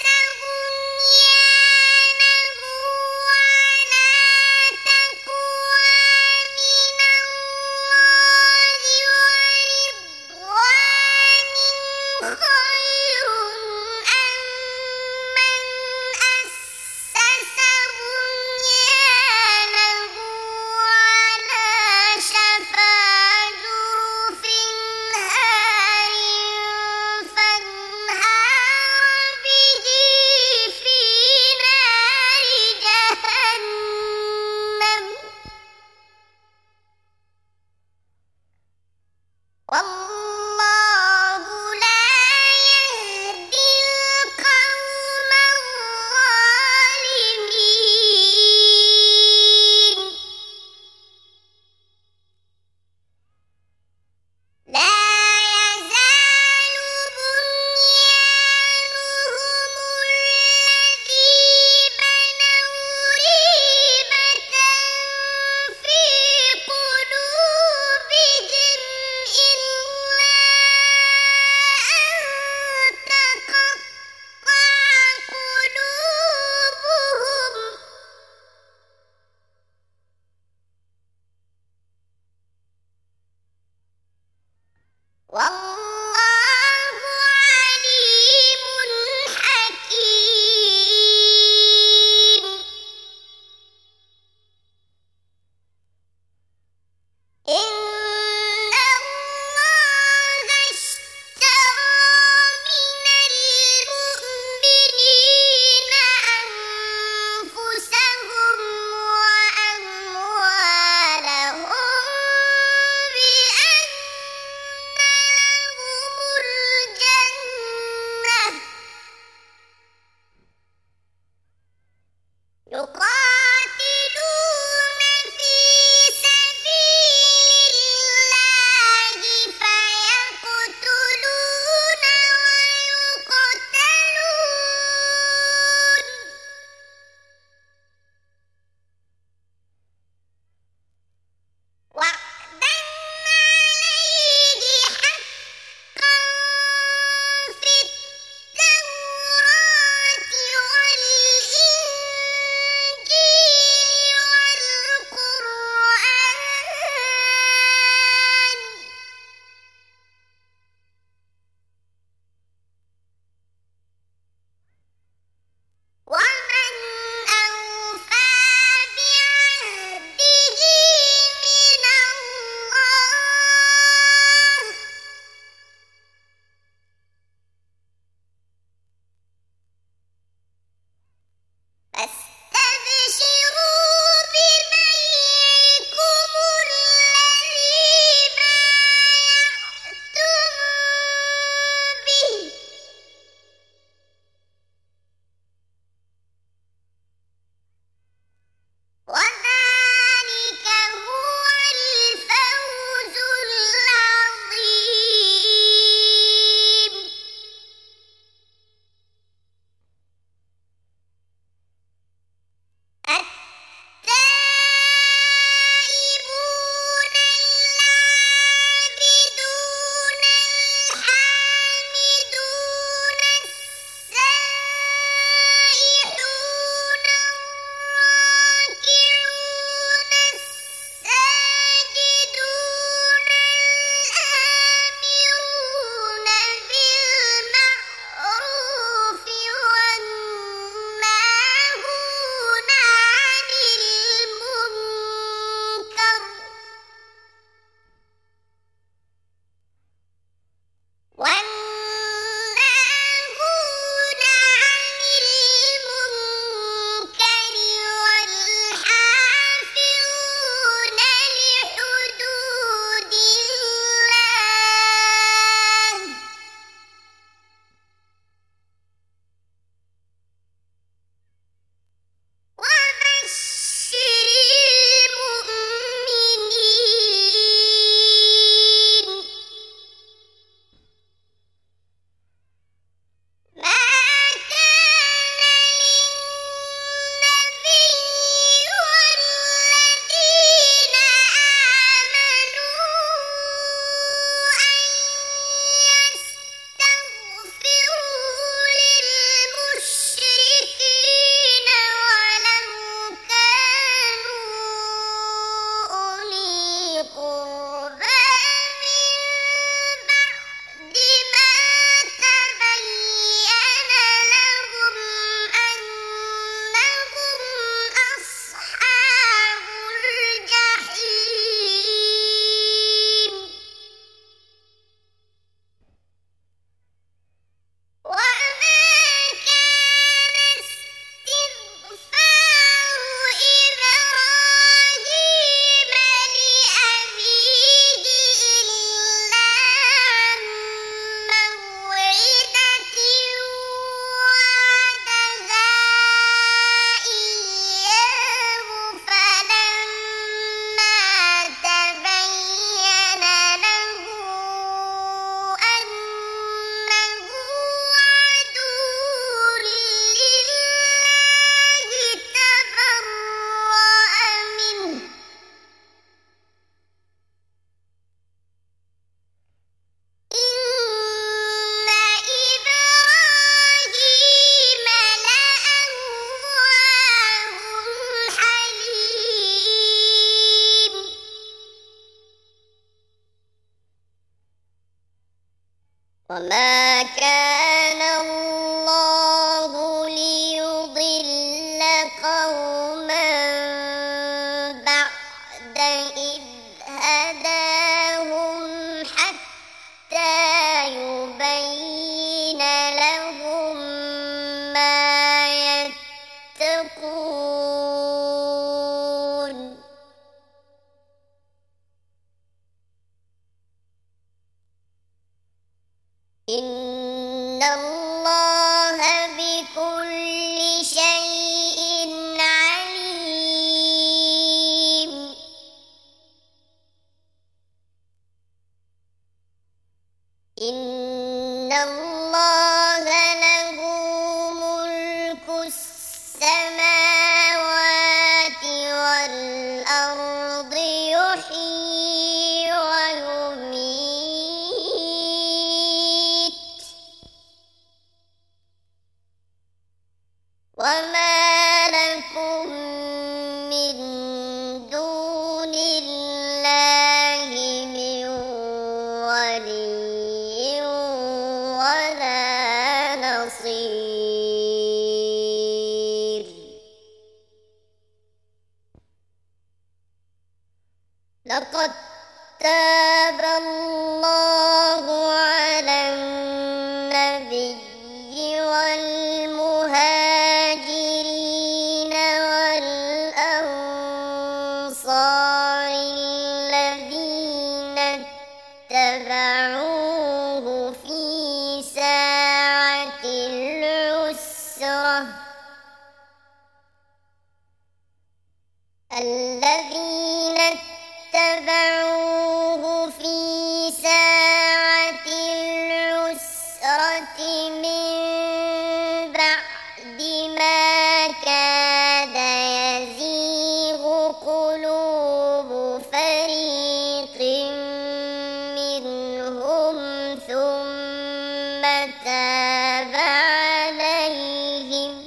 بنيانه على تقوى من الله ورضوان خير أم من أسس بنيانه على شفا جرف هار فانهار به في نار جهنم والله لا وما لكم من دون الله من ولي ولا نصير لقد تاب الله على النبي والمهاجرين والأنصار الذين اتبعوه في ساعة العسرة اتبعوه في ساعة العسرة من بعد ما كاد يزيغ قلوب فريق منهم ثم تاب عليهم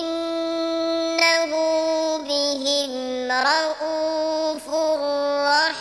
إنه بهم رءوف رحيم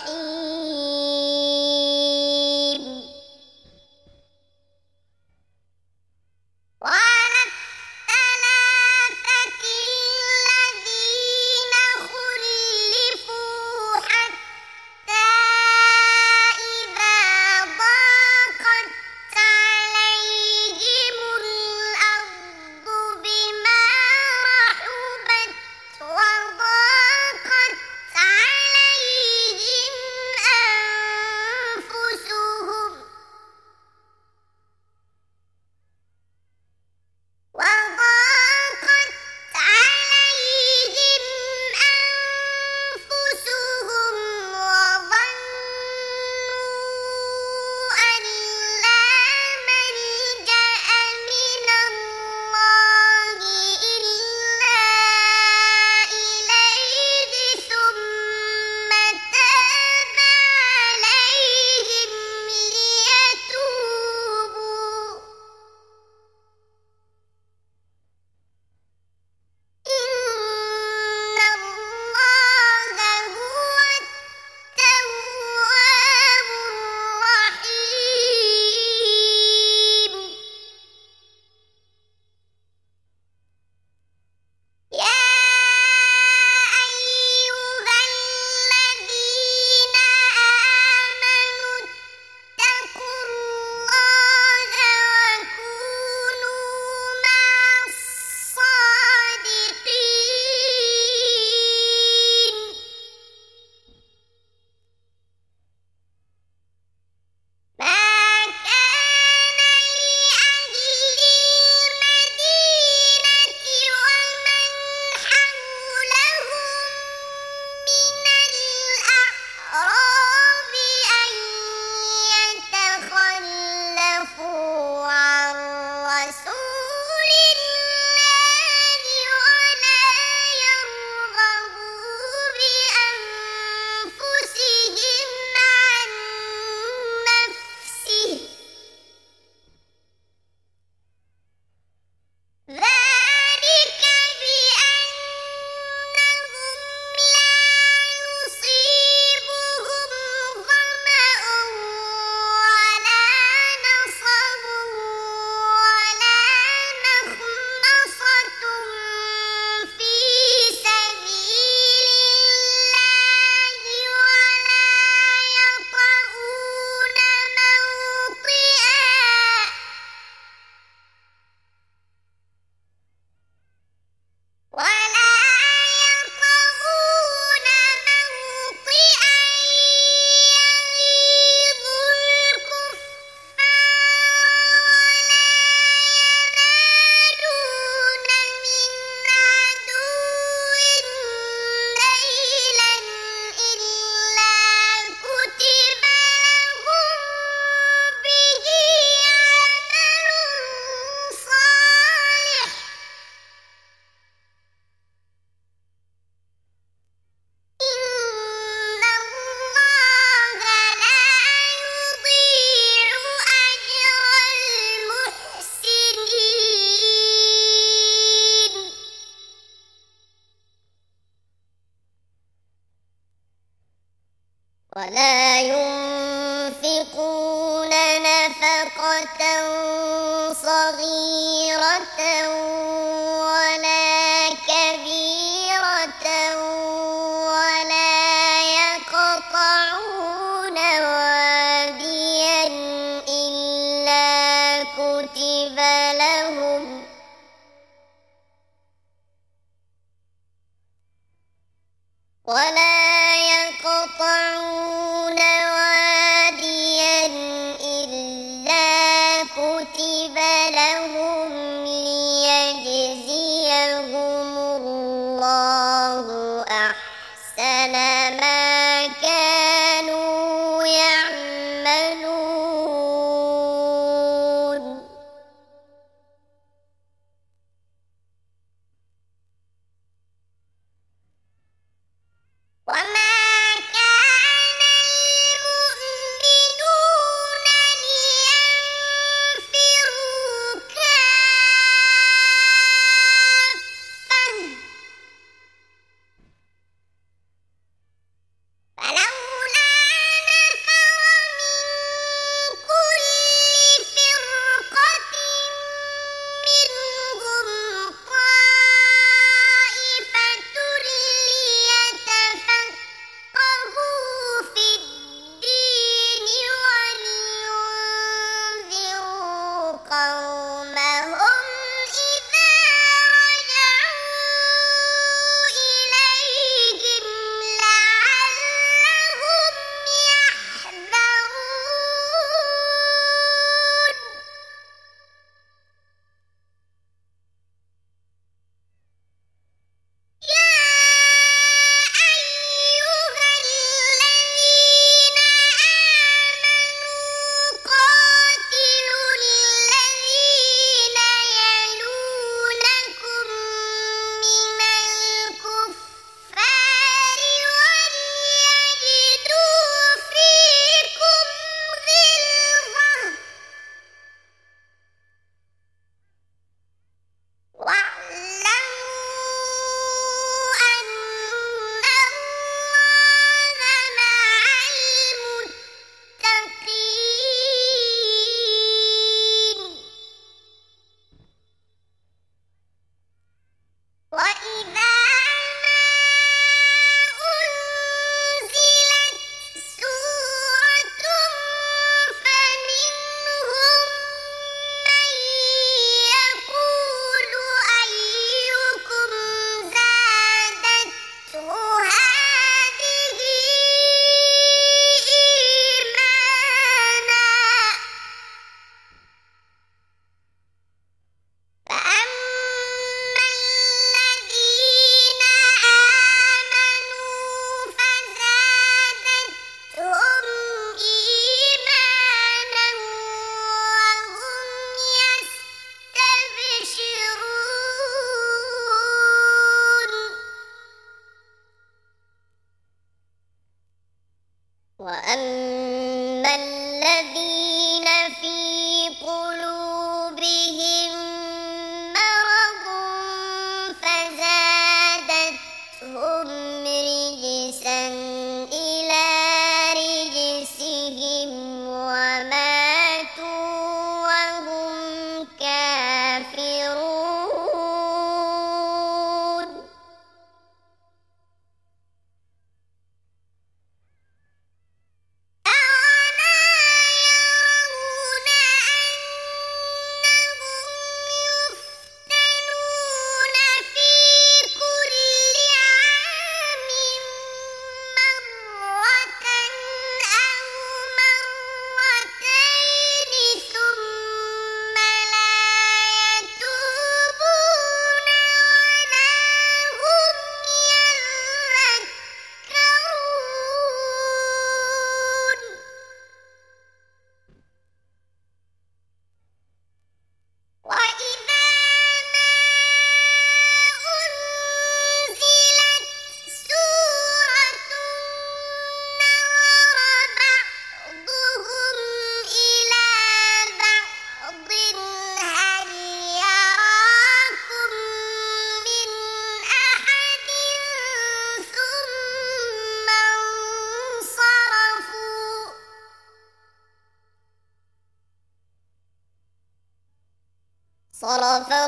ولا ينفقون نفقة صغيرة ولا كبيرة ولا يقطعون واديا إلا كتب لهم ليجزيهم الله أحسن ما كانوا يعملون. وما كان المؤمنون لينفروا كافة فلولا نفر من كل فرقة منهم طائفة ليتفقهوا في الدين ولينذروا قومهم إذا رجعوا إليهم لعلهم يحذرون. يا أيها الذين آمنوا قاتلوا الذين يلونكم من الكفار وليجدوا فيكم غلظة واعلموا أن الله مع المتقين. وإذا ما أنزلت سورة فمنهم من يقول أيكم زادته هذه إيمانا فأما الذين آمنوا فزادتهم إيمانا وهم يستبشرون. وأما الذين في قلوبهم مرض فزادتهم رجسا إلى رجسهم وماتوا وهم كافرون. صرف